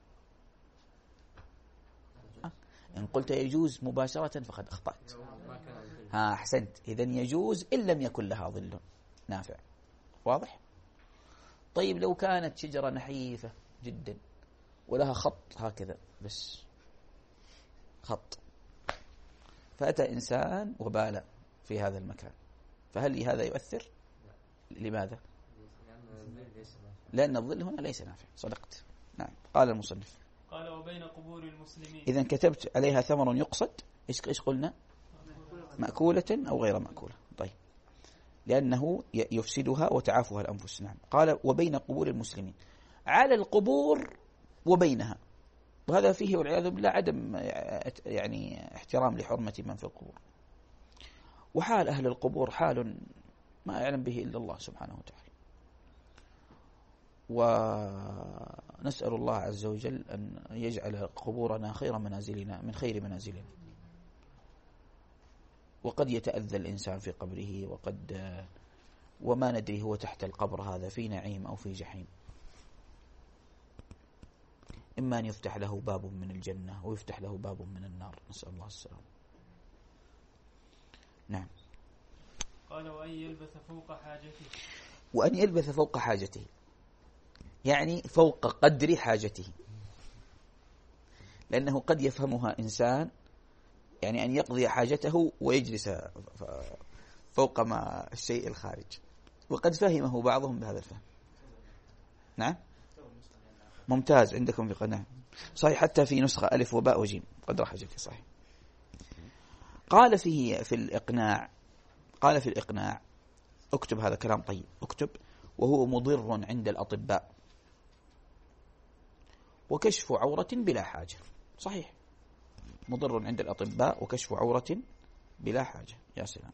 إن قلت يجوز مباشرة فقد أخطأت. ها أحسنت، إذن يجوز إن لم يكن لها ظل نافع. واضح؟ طيب لو كانت شجرة نحيفة جدا ولها خط هكذا بس خط، فأتى إنسان وبال في هذا المكان فهل هذا يؤثر؟ لماذا؟ لأن الظل هنا ليس نافع. صدقت. نعم. قال المصنف قال وبين قبور المسلمين. إذا كتبت عليها ثمر يقصد إيش إيش قلنا؟ مأكولة أو غير مأكولة. طيب، لأنه يفسدها وتعافها الأنفس. نعم. قال وبين قبور المسلمين، على القبور وبينها، وهذا فيه والعياذ بالله عدم يعني احترام لحرمة من في القبور. وحال أهل القبور حال ما يعلم به إلا الله سبحانه وتعالى. ونسأل الله عز وجل أن يجعل قبورنا خير منازلنا من خير منازلنا. وقد يتأذى الإنسان في قبره، وقد وما ندري هو تحت القبر هذا في نعيم أو في جحيم. إما أن يفتح له باب من الجنة ويفتح له باب من النار، نسأل الله السلام. نعم. قال وأن يلبث فوق حاجته. وأن يلبث فوق حاجته يعني فوق قدر حاجته، لأنه قد يفهمها إنسان يعني أن يقضي حاجته ويجلس فوق ما الشيء الخارج، وقد فهمه بعضهم بهذا الفهم. نعم ممتاز، عندكم في قناة صحيح، حتى في نسخة ألف وباء وجيم قدر حاجته. صحيح. قال فيه في الإقناع، قال في الإقناع اكتب هذا كلام طيب، اكتب وهو مضر عند الأطباء وكشف عورة بلا حاجة. صحيح، مضر عند الأطباء وكشف عورة بلا حاجة. يا سلام.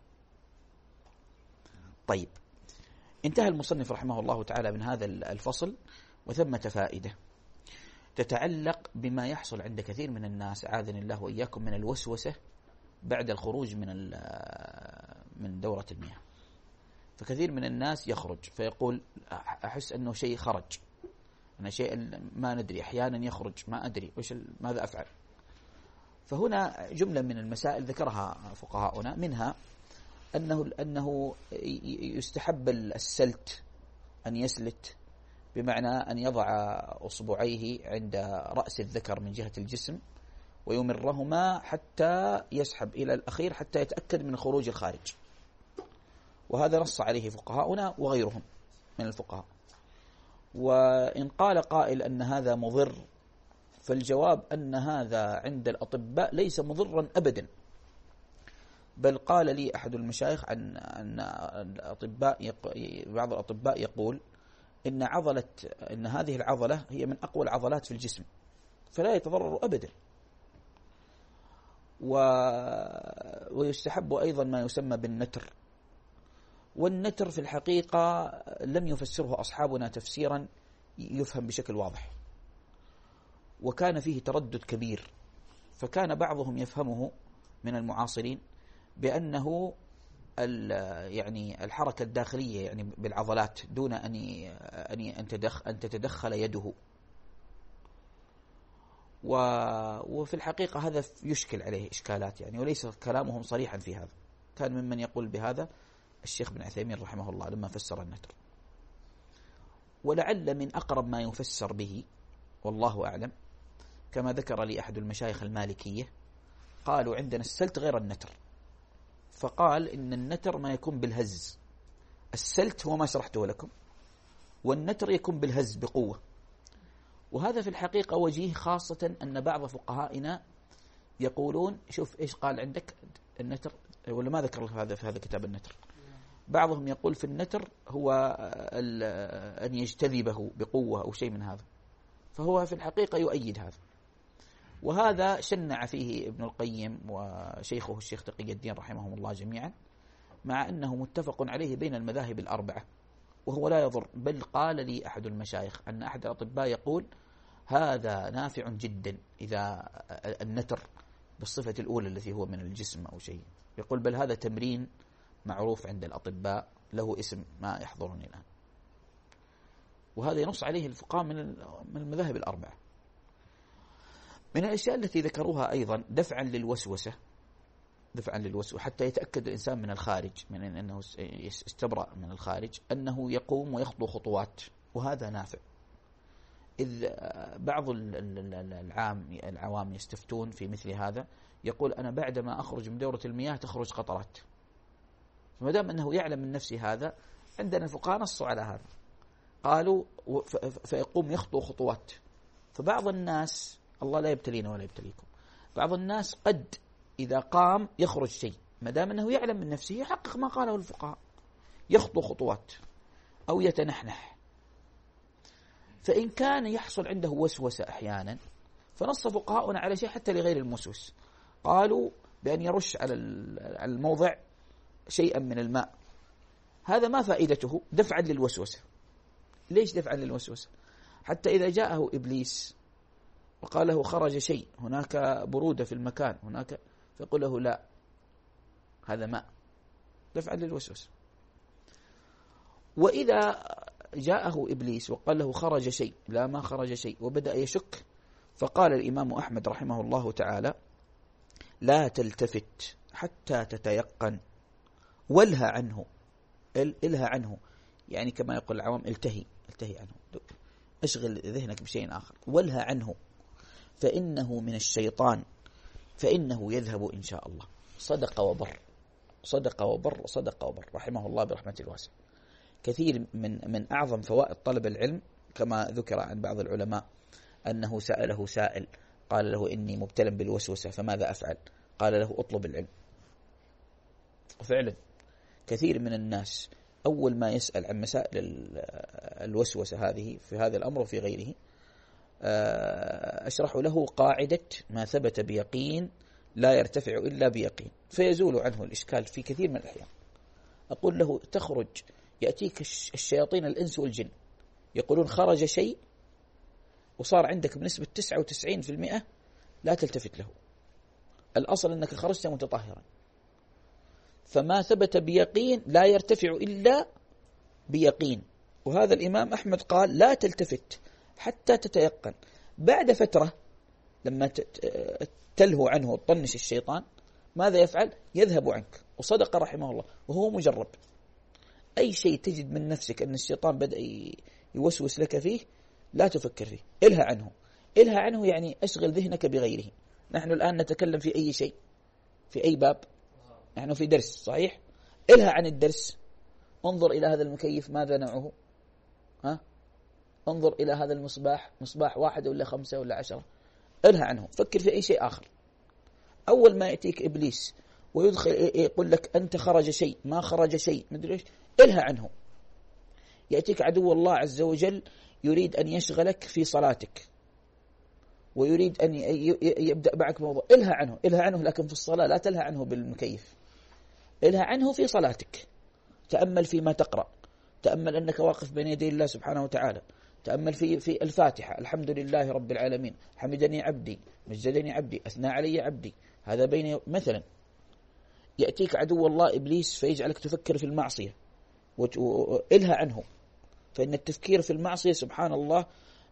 طيب، انتهى المصنف رحمه الله تعالى من هذا الفصل، وثمة فائدة تتعلق بما يحصل عند كثير من الناس، أعاذني الله وإياكم من الوسوسة بعد الخروج من من دورة المياه. فكثير من الناس يخرج فيقول أحس أنه شيء خرج، أنا شيء ما ندري، أحيانا يخرج ما أدري وش ماذا أفعل. فهنا جملة من المسائل ذكرها فقهاؤنا، منها أنه أنه يستحب السلت، أن يسلت بمعنى أن يضع أصبعيه عند رأس الذكر من جهة الجسم ويمرهما حتى يسحب إلى الأخير حتى يتأكد من خروج الخارج. وهذا نص عليه فقهاؤنا وغيرهم من الفقهاء. وإن قال قائل أن هذا مضر، فالجواب أن هذا عند الأطباء ليس مضرا أبدا، بل قال لي أحد المشايخ عن أن الأطباء، بعض الأطباء يقول إن عضلة إن هذه العضلة هي من أقوى العضلات في الجسم فلا يتضرر أبدا. و... ويستحب أيضا ما يسمى بالنتر، والنتر في الحقيقة لم يفسره أصحابنا تفسيرا يفهم بشكل واضح، وكان فيه تردد كبير، فكان بعضهم يفهمه من المعاصرين بأنه يعني الحركة الداخلية يعني بالعضلات دون أن أن أن تتدخل يده. وفي الحقيقة هذا يشكل عليه إشكالات يعني، وليس كلامهم صريحا في هذا. كان ممن يقول بهذا الشيخ بن عثيمين رحمه الله لما فسر النتر. ولعل من أقرب ما يفسر به والله أعلم كما ذكر لي أحد المشايخ المالكية، قالوا عندنا السلت غير النتر، فقال إن النتر ما يكون بالهز، السلت هو ما شرحته لكم، والنتر يكون بالهز بقوة. وهذا في الحقيقة وجيه، خاصة أن بعض فقهائنا يقولون شوف إيش قال عندك النتر، ولا ما ذكر هذا في هذا كتاب النتر. بعضهم يقول في النتر هو أن يجتذبه بقوة أو شيء من هذا، فهو في الحقيقة يؤيد هذا. وهذا شنع فيه ابن القيم وشيخه الشيخ تقي الدين رحمهم الله جميعا، مع أنه متفق عليه بين المذاهب الأربعة، وهو لا يضر. بل قال لي أحد المشايخ أن أحد الأطباء يقول هذا نافع جدا إذا النتر بالصفة الأولى التي هو من الجسم أو شيء، يقول بل هذا تمرين معروف عند الأطباء له اسم ما يحضرني الآن. وهذا ينص عليه الفقهاء من من المذاهب الأربعة. من الأشياء التي ذكروها أيضا دفعا للوسوسة، دفعا للوسوسة حتى يتأكد الإنسان من الخارج، من أنه يستبرأ من الخارج، أنه يقوم ويخطو خطوات، وهذا نافع. إذ بعض العام العوام يستفتون في مثل هذا، يقول أنا بعدما أخرج من دورة المياه تخرج قطرات، فما دام أنه يعلم من نفسه هذا، عندنا الفقهاء نصوا على هذا، قالوا فيقوم يخطو خطوات. فبعض الناس، الله لا يبتلينا ولا يبتليكم، بعض الناس قد إذا قام يخرج شيء، ما دام أنه يعلم من نفسه يحقق ما قاله الفقهاء، يخطو خطوات أو يتنحنح. فإن كان يحصل عنده وسوسة أحيانا، فنص فقهاؤنا على شيء حتى لغير الموسوس، قالوا بأن يرش على الموضع شيئا من الماء. هذا ما فائدته؟ دفعا للوسوسة. ليش دفعا للوسوسة؟ حتى إذا جاءه إبليس وقال له خرج شيء، هناك برودة في المكان هناك، فيقول له لا هذا ماء، دفعا للوسوسة. وإذا جاءه إبليس وقال له خرج شيء، لا ما خرج شيء، وبدأ يشك، فقال الإمام أحمد رحمه الله تعالى لا تلتفت حتى تتيقن والها عنه. الها عنه يعني كما يقول العوام التهي التهي عنه، اشغل ذهنك بشيء آخر. والها عنه فإنه من الشيطان فإنه يذهب إن شاء الله. صدق وبر، صدق وبر، صدق وبر رحمه الله برحمة الواسع. كثير من من أعظم فوائد طلب العلم كما ذكر عن بعض العلماء أنه سأله سائل قال له إني مبتلى بالوسوسة فماذا أفعل؟ قال له أطلب العلم. وفعلا كثير من الناس أول ما يسأل عن مسائل الوسوسة هذه في هذا الأمر وفي غيره أشرح له قاعدة ما ثبت بيقين لا يرتفع إلا بيقين، فيزول عنه الإشكال في كثير من الأحيان. أقول له تخرج يأتيك الشياطين الإنس والجن يقولون خرج شيء وصار عندك بنسبة تسعة وتسعين في المئة لا تلتفت له، الأصل أنك خرجت متطهرا. فما ثبت بيقين لا يرتفع إلا بيقين. وهذا الإمام أحمد قال لا تلتفت حتى تتيقن. بعد فترة لما تلهو عنه وتطنش الشيطان ماذا يفعل؟ يذهب عنك. وصدق رحمه الله وهو مجرب. أي شيء تجد من نفسك أن الشيطان بدأ يوسوس لك فيه لا تفكر فيه، إلها عنه. إلها عنه يعني أشغل ذهنك بغيره. نحن الآن نتكلم في أي شيء، في أي باب، نحن في درس صحيح؟ إلها عن الدرس. انظر إلى هذا المكيف ماذا نوعه؟ ها؟ انظر إلى هذا المصباح، مصباح واحد ولا خمسة ولا عشرة. إلها عنه، فكر في أي شيء آخر. أول ما يأتيك إبليس ويدخل يقول لك أنت خرج شيء ما خرج شيء مدري إيش، إلها عنه. يأتيك عدو الله عز وجل يريد أن يشغلك في صلاتك ويريد أن يبدأ معك موضوع، إلها عنه، إلها عنه لكن في الصلاة لا تلها عنه بالمكيف، إلها عنه في صلاتك. تأمل فيما تقرأ، تأمل أنك واقف بين يدي الله سبحانه وتعالى، تأمل في في الفاتحة، الحمد لله رب العالمين، حمدني عبدي، مجدني عبدي، أثنى علي عبدي، هذا بين مثلا. يأتيك عدو الله إبليس فيجعلك تفكر في المعصية، وإلها عنه، فإن التفكير في المعصية سبحان الله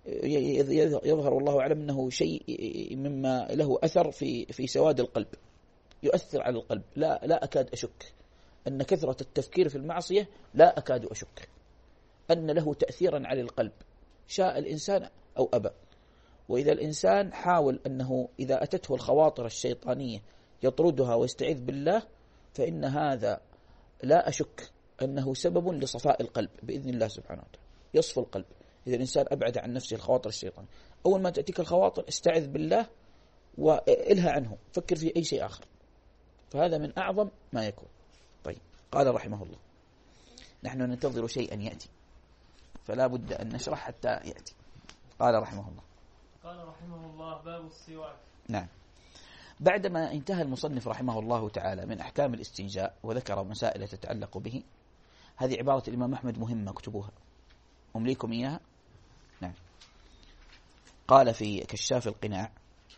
يظهر والله أعلم أنه شيء مما له أثر في في سواد القلب، يؤثر على القلب. لا لا أكاد أشك أن كثرة التفكير في المعصية لا أكاد أشك أن له تأثيرا على القلب، شاء الإنسان أو أبى. وإذا الإنسان حاول أنه إذا أتته الخواطر الشيطانية يطردها ويستعيذ بالله، فإن هذا لا أشك أنه سبب لصفاء القلب بإذن الله سبحانه وتعالى، يصفو القلب. إذا الإنسان أبعد عن نفسه الخواطر الشيطانية، أول ما تأتيك الخواطر استعذ بالله وإلها عنه، فكر في أي شيء آخر، فهذا من أعظم ما يكون. طيب قال رحمه الله: نحن ننتظر شيئا يأتي، فلا بد أن نشرح حتى يأتي. قال رحمه الله قال رحمه الله: باب السواك. نعم. بعدما انتهى المصنف رحمه الله تعالى من أحكام الاستنجاء وذكر مسائل تتعلق به، هذه عبارة الإمام أحمد مهمة، اكتبوها أمليكم إياها. نعم. قال في كشاف القناع،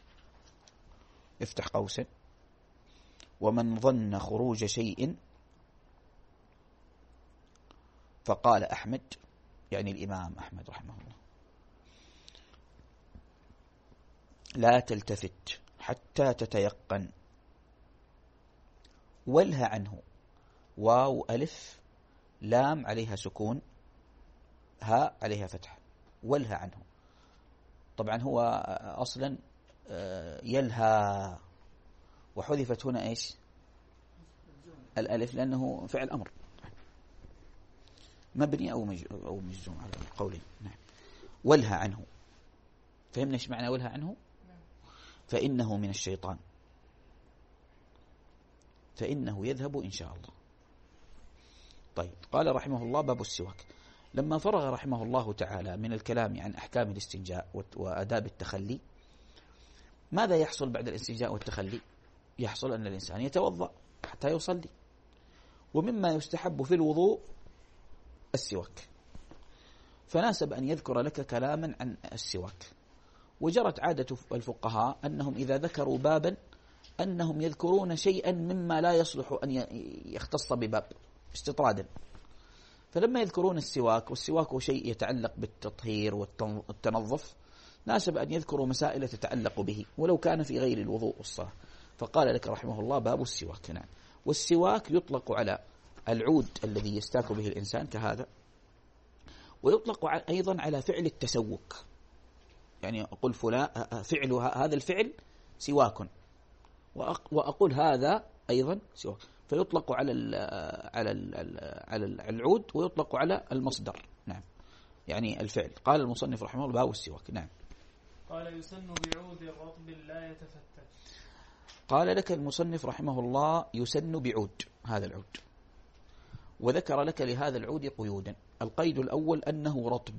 افتح قوسا: ومن ظن خروج شيء فقال أحمد، يعني الإمام أحمد رحمه الله: لا تلتفت حتى تتيقن، والها عنه، واو ألف لام عليها سكون، ها عليها فتح، والها عنه. طبعا هو أصلا يلهى، وحذفت هنا إيش الألف لأنه فعل أمر مبني أو أو مجزوم على القولين. نعم. والها عنه، فهمنا إيش معنى والها عنه؟ فإنه من الشيطان، فإنه يذهب إن شاء الله. طيب قال رحمه الله: باب السواك. لما فرغ رحمه الله تعالى من الكلام عن أحكام الاستنجاء وآداب التخلي، ماذا يحصل بعد الاستنجاء والتخلي؟ يحصل أن الإنسان يتوضأ حتى يصلي، ومما يستحب في الوضوء السواك، فناسب أن يذكر لك كلاما عن السواك. وجرت عادة الفقهاء أنهم إذا ذكروا بابا أنهم يذكرون شيئا مما لا يصلح أن يختص بباب استطرادا، فلما يذكرون السواك، والسواك هو شيء يتعلق بالتطهير والتنظف، ناسب أن يذكروا مسائل تتعلق به ولو كان في غير الوضوء والصلاة. فقال لك رحمه الله: باب السواك. نعم. والسواك يطلق على العود الذي يستاك به الإنسان كهذا، ويطلق أيضا على فعل التسوك، يعني أقول فلان فعل هذا الفعل سواك، وأقول هذا أيضا سواك، فيطلق على ال على ال على العود ويطلق على المصدر. نعم، يعني الفعل. قال المصنف رحمه الله: باب السواك. نعم. قال: يسن بعود رطب لا يتفتت. قال لك المصنف رحمه الله: يسن بعود، هذا العود، وذكر لك لهذا العود قيودا. القيد الأول أنه رطب،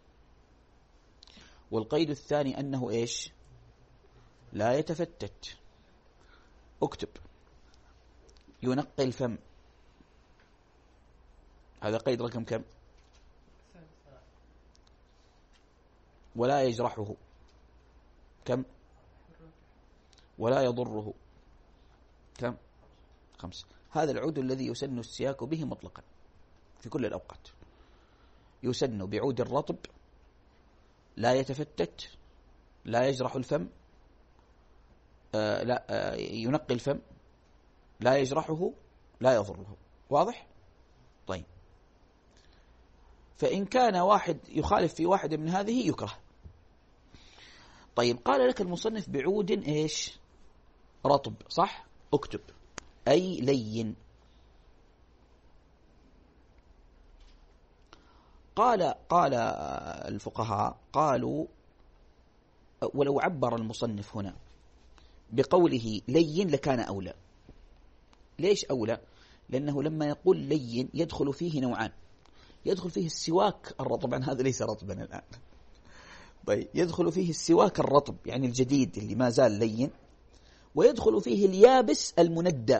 والقيد الثاني أنه إيش؟ لا يتفتت. اكتب: ينقي الفم، هذا قيد رقم كم؟ ولا يجرحه، كم؟ ولا يضره، كم؟ خمس. هذا العود الذي يسن السياك به مطلقا في كل الأوقات. يسن بعود الرطب، لا يتفتت، لا يجرح الفم، آه لا آه ينقي الفم، لا يجرحه، لا يضره. واضح؟ طيب، فإن كان واحد يخالف في واحد من هذه يكره. طيب قال لك المصنف: بعود إيش؟ رطب، صح؟ اكتب: أي لين. قال قال الفقهاء قالوا: ولو عبر المصنف هنا بقوله لين لكان أولى. ليش أولى؟ لأنه لما يقول لين يدخل فيه نوعان، يدخل فيه السواك الرطب، طبعا هذا ليس رطبا الآن، طيب يدخل فيه السواك الرطب يعني الجديد اللي ما زال لين، ويدخل فيه اليابس المندى.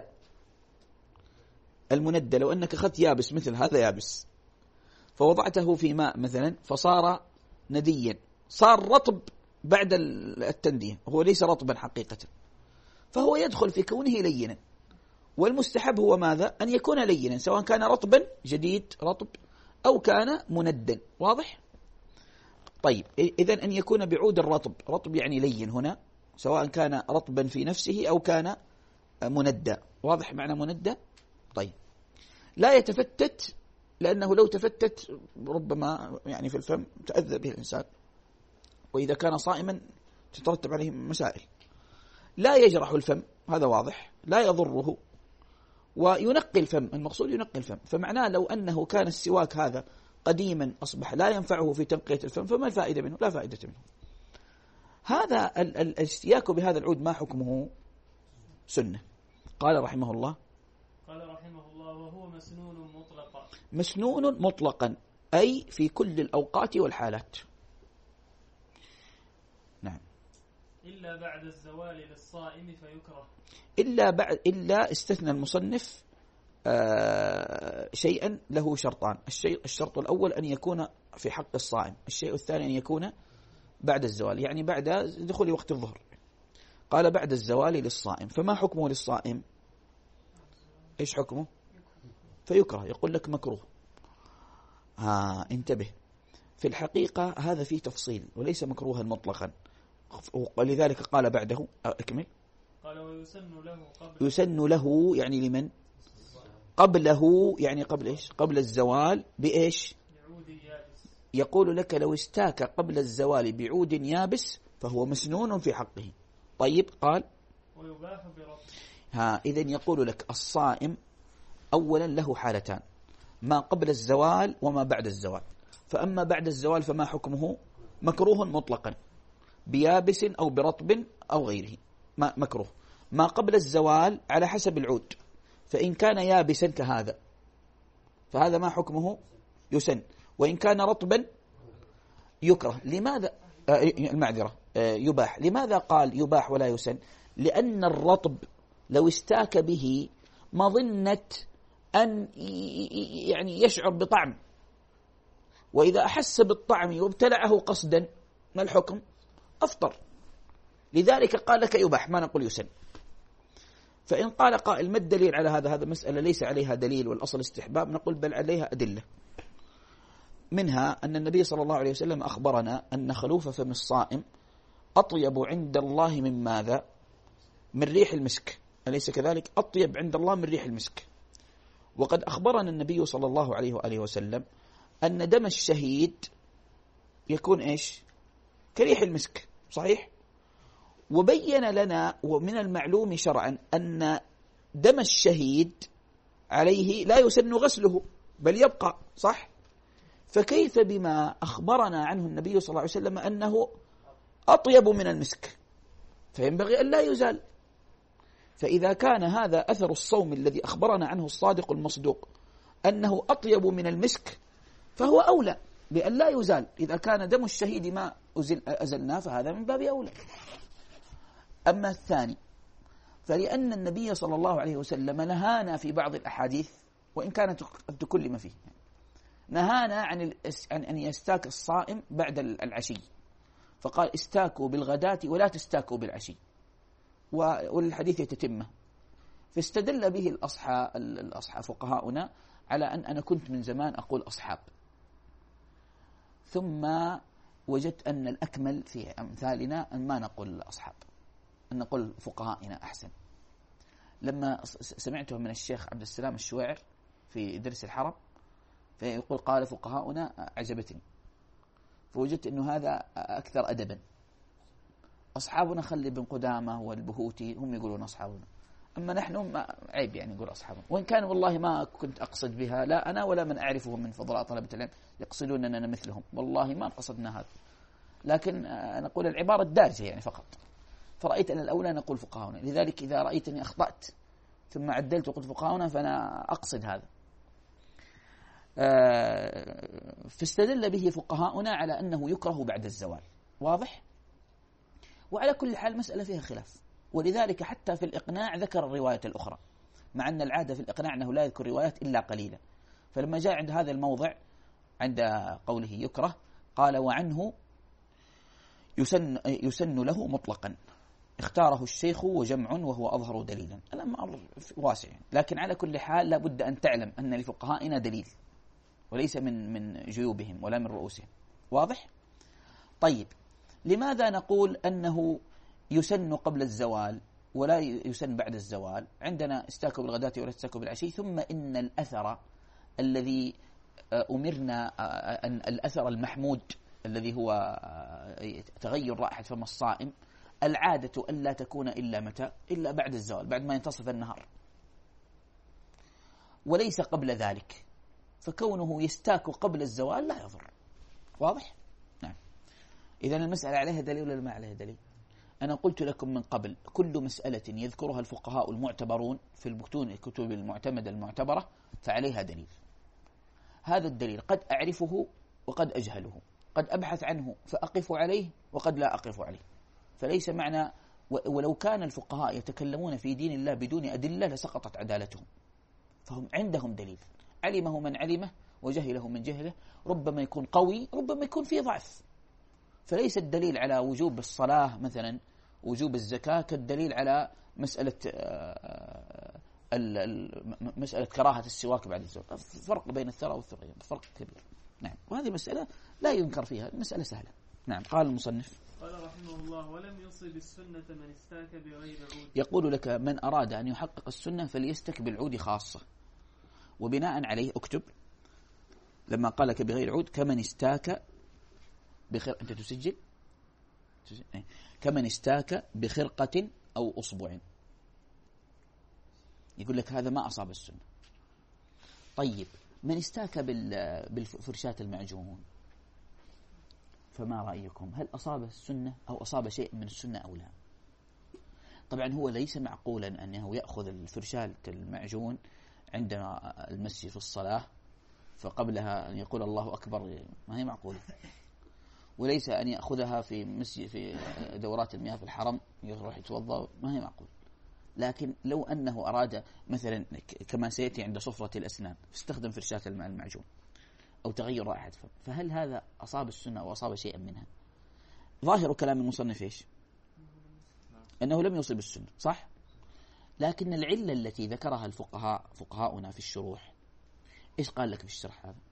المندى لو أنك أخذت يابس مثل هذا يابس فوضعته في ماء مثلا فصار نديا، صار رطب بعد التندية، هو ليس رطبا حقيقة، فهو يدخل في كونه لينا. والمستحب هو ماذا؟ أن يكون لينا، سواء كان رطبا جديد رطب أو كان مندا. واضح؟ طيب إذن أن يكون بعود الرطب، رطب يعني لين هنا، سواء كان رطبا في نفسه أو كان مندى. واضح معنى مندى؟ طيب لا يتفتت، لأنه لو تفتت ربما يعني في الفم تأذى به الإنسان، وإذا كان صائما تترتب عليه مسائل. لا يجرح الفم، هذا واضح، لا يضره، وينقي الفم، المقصود ينقي الفم. فمعناه لو أنه كان السواك هذا قديما أصبح لا ينفعه في تنقية الفم، فما الفائدة منه؟ لا فائدة منه. هذا الاستياك بهذا العود ما حكمه؟ سنة. قال رحمه الله قال رحمه الله وهو مسنون مطلقا. مسنون مطلقا أي في كل الأوقات والحالات. نعم. إلا بعد الزوال للصائم فيكره. إلا بعد إلا استثنى المصنف آه شيئا له شرطان. الشيء الشرط الأول أن يكون في حق الصائم، الشيء الثاني أن يكون بعد الزوال، يعني بعد دخول وقت الظهر. قال بعد الزوال للصائم، فما حكمه للصائم؟ إيش حكمه؟ فيكره، يقول لك مكروه. ها انتبه، في الحقيقة هذا فيه تفصيل وليس مكروها مطلقا، ولذلك قال بعده أكمل. قال ويسن له قبل يسن له يعني لمن؟ قبله، يعني قبل إيش؟ قبل الزوال بإيش؟ بعود يابس. يقول لك لو استاك قبل الزوال بعود يابس فهو مسنون في حقه. طيب قال ويباح برطب. ها إذن يقول لك الصائم أولا له حالتان، ما قبل الزوال وما بعد الزوال. فأما بعد الزوال فما حكمه؟ مكروه مطلقا بيابس أو برطب أو غيره، ما مكروه. ما قبل الزوال على حسب العود، فإن كان يابسا كهذا فهذا ما حكمه؟ يسن. وإن كان رطبا يكره. لماذا؟ آه المعذرة آه يباح. لماذا قال يباح ولا يسن؟ لأن الرطب لو استاك به مظنة أن يعني يشعر بطعم، وإذا أحس بالطعم وابتلعه قصدا ما الحكم؟ أفطر. لذلك قال لك يباح، ما نقول يسن. فإن قال قائل ما الدليل على هذا؟ هذا مسألة ليس عليها دليل والأصل استحباب، نقول بل عليها أدلة. منها أن النبي صلى الله عليه وسلم أخبرنا أن خلوف فم الصائم أطيب عند الله من ماذا؟ من ريح المسك، أليس كذلك؟ أطيب عند الله من ريح المسك. وقد أخبرنا النبي صلى الله عليه وآله وسلم أن دم الشهيد يكون إيش؟ كريح المسك، صحيح؟ وبين لنا ومن المعلوم شرعا أن دم الشهيد عليه لا يسن غسله بل يبقى، صح؟ فكيف بما أخبرنا عنه النبي صلى الله عليه وسلم أنه أطيب من المسك؟ فينبغي أن لا يزال. فإذا كان هذا أثر الصوم الذي أخبرنا عنه الصادق المصدوق أنه أطيب من المسك فهو أولى بأن لا يزال. إذا كان دم الشهيد ما أزل أزلناه فهذا من باب أولى. أما الثاني فلأن النبي صلى الله عليه وسلم نهانا في بعض الأحاديث، وإن كانت تكلم فيه، نهانا عن أن يستاك الصائم بعد العشي، فقال استاكوا بالغداة ولا تستاكوا بالعشي، والحديث يتتمه. فاستدل به الأصحاب الأصحاب فقهاؤنا على أن أنا كنت من زمان أقول أصحاب، ثم وجدت أن الأكمل في أمثالنا أن ما نقول أصحاب، أن نقول فقهائنا أحسن. لما سمعته من الشيخ عبد السلام الشويعر في درس الحرم فيقول قال فقهاؤنا عجبتني، فوجدت أنه هذا أكثر أدبا. أصحابنا خلي بن قدامة والبهوتي هم يقولون أصحابنا، أما نحن ما عيب يعني نقول أصحابنا، وإن كان والله ما كنت أقصد بها، لا أنا ولا من أعرفهم من فضلاء طلبة العلم يقصدون أننا مثلهم، والله ما قصدنا هذا، لكن نقول العبارة الدارجة يعني فقط. فرأيت أن الأولى نقول فقهاؤنا، لذلك إذا رأيتني أخطأت ثم عدلت وقلت فقهاؤنا فأنا أقصد هذا. فاستدل به فقهاؤنا على أنه يكره بعد الزوال، واضح؟ وعلى كل حال مسألة فيها خلاف، ولذلك حتى في الإقناع ذكر الرواية الأخرى، مع أن العادة في الإقناع أنه لا يذكر روايات إلا قليلة. فلما جاء عند هذا الموضع عند قوله يكره قال وعنه يسن, يسن له مطلقا، اختاره الشيخ وجمع وهو أظهر دليلا. الأمر واسع، لكن على كل حال لابد أن تعلم أن لفقهائنا دليل وليس من من جيوبهم ولا من رؤوسهم، واضح؟ طيب، لماذا نقول أنه يسن قبل الزوال ولا يسن بعد الزوال؟ عندنا استاكوا بالغداة ولا استاكوا بالعشي، ثم إن الأثر الذي أمرنا أن الأثر المحمود الذي هو تغير رائحة فم الصائم العادة ألا تكون إلا متى؟ إلا بعد الزوال، بعد ما ينتصف النهار، وليس قبل ذلك. فكونه يستاك قبل الزوال لا يضر، واضح؟ نعم. إذن المسألة عليها دليل ولا ما عليها دليل؟ أنا قلت لكم من قبل كل مسألة يذكرها الفقهاء المعتبرون في المتون الكتب المعتمدة المعتبرة فعليها دليل. هذا الدليل قد أعرفه وقد أجهله، قد أبحث عنه فأقف عليه وقد لا أقف عليه. فليس معنى ولو كان الفقهاء يتكلمون في دين الله بدون أدلة لسقطت عدالتهم، فهم عندهم دليل، علمه من علمه وجهله من جهله، ربما يكون قوي ربما يكون فيه ضعف. فليس الدليل على وجوب الصلاة مثلا وجوب الزكاة كالدليل على مسألة مسألة كراهة السواك بعد الزواج. فرق بين الثرى والثريا فرق كبير. نعم، وهذه مسألة لا ينكر فيها، مسألة سهلة. نعم. قال المصنف قال رحمه الله: ولم يصب السنة من استاك بغير عود. يقول لك من أراد أن يحقق السنة فليستك بالعود خاصة، وبناء عليه اكتب لما قال لك بغير عود كمن استاك بخر... أنت تسجل؟ تسجل؟ إيه. كمن استاك بخرقة أو أصبع. يقول لك هذا ما أصاب السنة. طيب من استاك بال... بالفرشاة المعجون فما رأيكم؟ هل أصاب السنة أو أصاب شيء من السنة أو لا؟ طبعا هو ليس معقولا أنه يأخذ الفرشاة المعجون عندنا المسجد في الصلاة فقبلها أن يقول الله أكبر، ما هي معقولة. وليس أن يأخذها في مسجد في دورات المياه في الحرم يروح يتوضأ، ما هي معقول. لكن لو أنه أراد مثلا كما سيأتي عند صفرة الأسنان استخدم فرشاة المعجون أو تغير رائحة فم، فهل هذا أصاب السنة أو أصاب شيئا منها؟ ظاهر كلام المصنف إيش؟ أنه لم يصب السنة، صح؟ لكن العلة التي ذكرها الفقهاء فقهاؤنا في الشروح إيش قال لك في الشرح هذا؟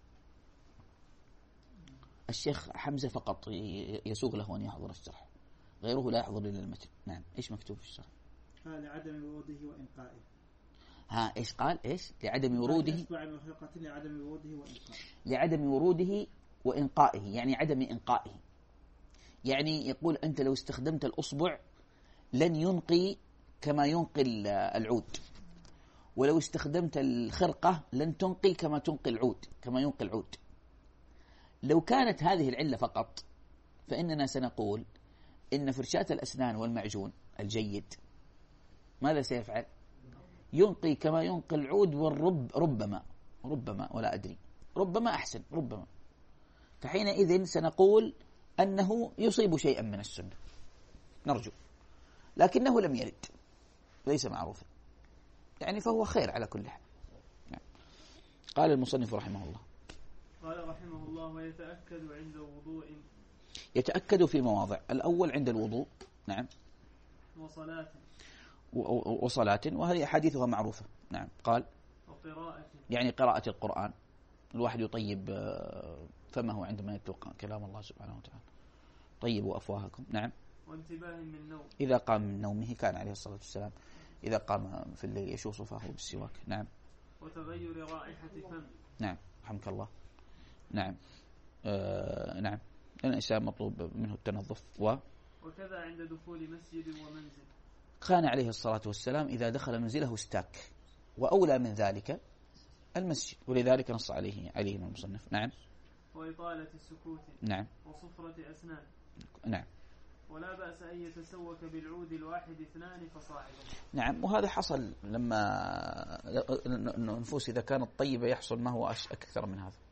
الشيخ حمزة فقط يسوغ له أن يحضر الشرح، غيره لا يحضر إلى المتن. نعم. إيش مكتوب في الشرح؟ قال لعدم وروده وإنقائه. ها إيش قال؟ إيش؟ لعدم وروده لعدم وروده وإنقائه. لعدم وروده وإنقائه، يعني عدم إنقائه. يعني يقول أنت لو استخدمت الأصبع لن ينقي كما ينقي العود، ولو استخدمت الخرقة لن تنقي كما تنقي العود كما ينقي العود. لو كانت هذه العلة فقط فإننا سنقول إن فرشاة الأسنان والمعجون الجيد ماذا سيفعل؟ ينقي كما ينقي العود، والرب ربما ربما ولا أدري ربما أحسن ربما. فحينئذ سنقول أنه يصيب شيئا من السنة نرجو، لكنه لم يرد ليس معروفا يعني، فهو خير على كل حال. يعني قال المصنف رحمه الله قال رحمه الله: ويتأكد عند وضوء. يتأكد في مواضع. الأول عند الوضوء، نعم، وصلاة وصلاة، وهذه أحاديثها معروفة. نعم. قال وقراءة، يعني قراءة القرآن، الواحد يطيب فمه عندما يتلو كلام الله سبحانه وتعالى. طيبوا أفواهكم. نعم. وانتباه من نوم، إذا قام من نومه كان عليه الصلاة والسلام إذا قام في الليل يشوص فاه بالسواك. نعم. وتغير رائحة فم. نعم رحمك الله. نعم. آه نعم. الإنسان مطلوب منه التنظف. و وكذا عند دخول مسجد ومنزل. كان عليه الصلاة والسلام إذا دخل منزله استاك، وأولى من ذلك المسجد، ولذلك نص عليه عليه المصنف. نعم. وإطالة السكوت. نعم. وصفرة أسنان. نعم. ولا بأس أن يتسوك بالعود الواحد اثنان فصاعدا. نعم. وهذا حصل لما النفوس إذا كانت طيبة يحصل ما هو أكثر من هذا،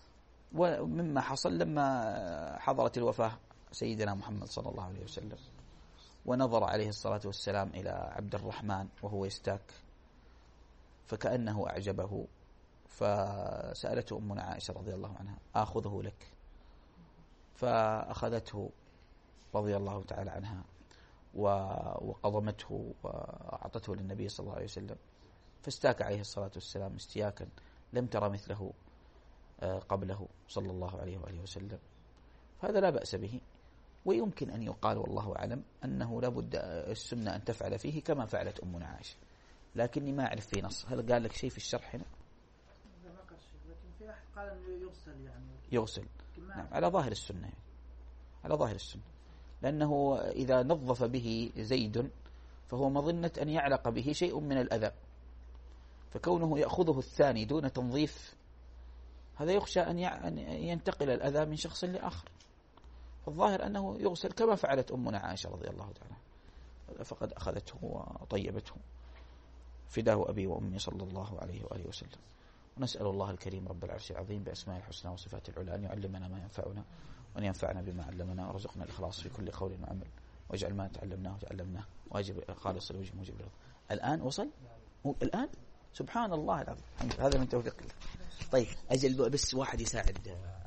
ومما حصل لما حضرت الوفاة سيدنا محمد صلى الله عليه وسلم ونظر عليه الصلاة والسلام إلى عبد الرحمن وهو يستاك فكأنه أعجبه، فسألته أمنا عائشة رضي الله عنها: آخذه لك؟ فأخذته رضي الله تعالى عنها وقضمته وأعطته للنبي صلى الله عليه وسلم، فاستاك عليه الصلاة والسلام استياكا لم ترى مثله قبله صلى الله عليه وآله وسلم. فهذا لا بأس به، ويمكن أن يقال والله أعلم أنه لابد السنة أن تفعل فيه كما فعلت أمنا عائشة، لكني ما أعرف في نص. هل قال لك شيء في الشرح هنا؟ لكن في أحد قال أنه يغسل يعني يغسل. نعم. على ظاهر السنة يعني. على ظاهر السنة، لأنه إذا نظف به زيد فهو مظنة أن يعلق به شيء من الأذى، فكونه يأخذه الثاني دون تنظيف هذا يخشى أن ينتقل الأذى من شخص لآخر، فالظاهر أنه يغسل كما فعلت أمنا عائشة رضي الله تعالى، فقد أخذته وطيبته، فداه أبي وأمي صلى الله عليه وآله وسلم. ونسأل الله الكريم رب العرش العظيم بأسماء الحسنى وصفات العلى أن يعلمنا ما ينفعنا وأن ينفعنا بما علمنا، ورزقنا الإخلاص في كل قول وعمل، واجعل ما تعلمناه وتعلمناه واجب خالص الوجه موجب الرضا. الآن وصل الآن سبحان الله العظيم، هذا من توفيق الله. طيب أجل بس واحد يساعد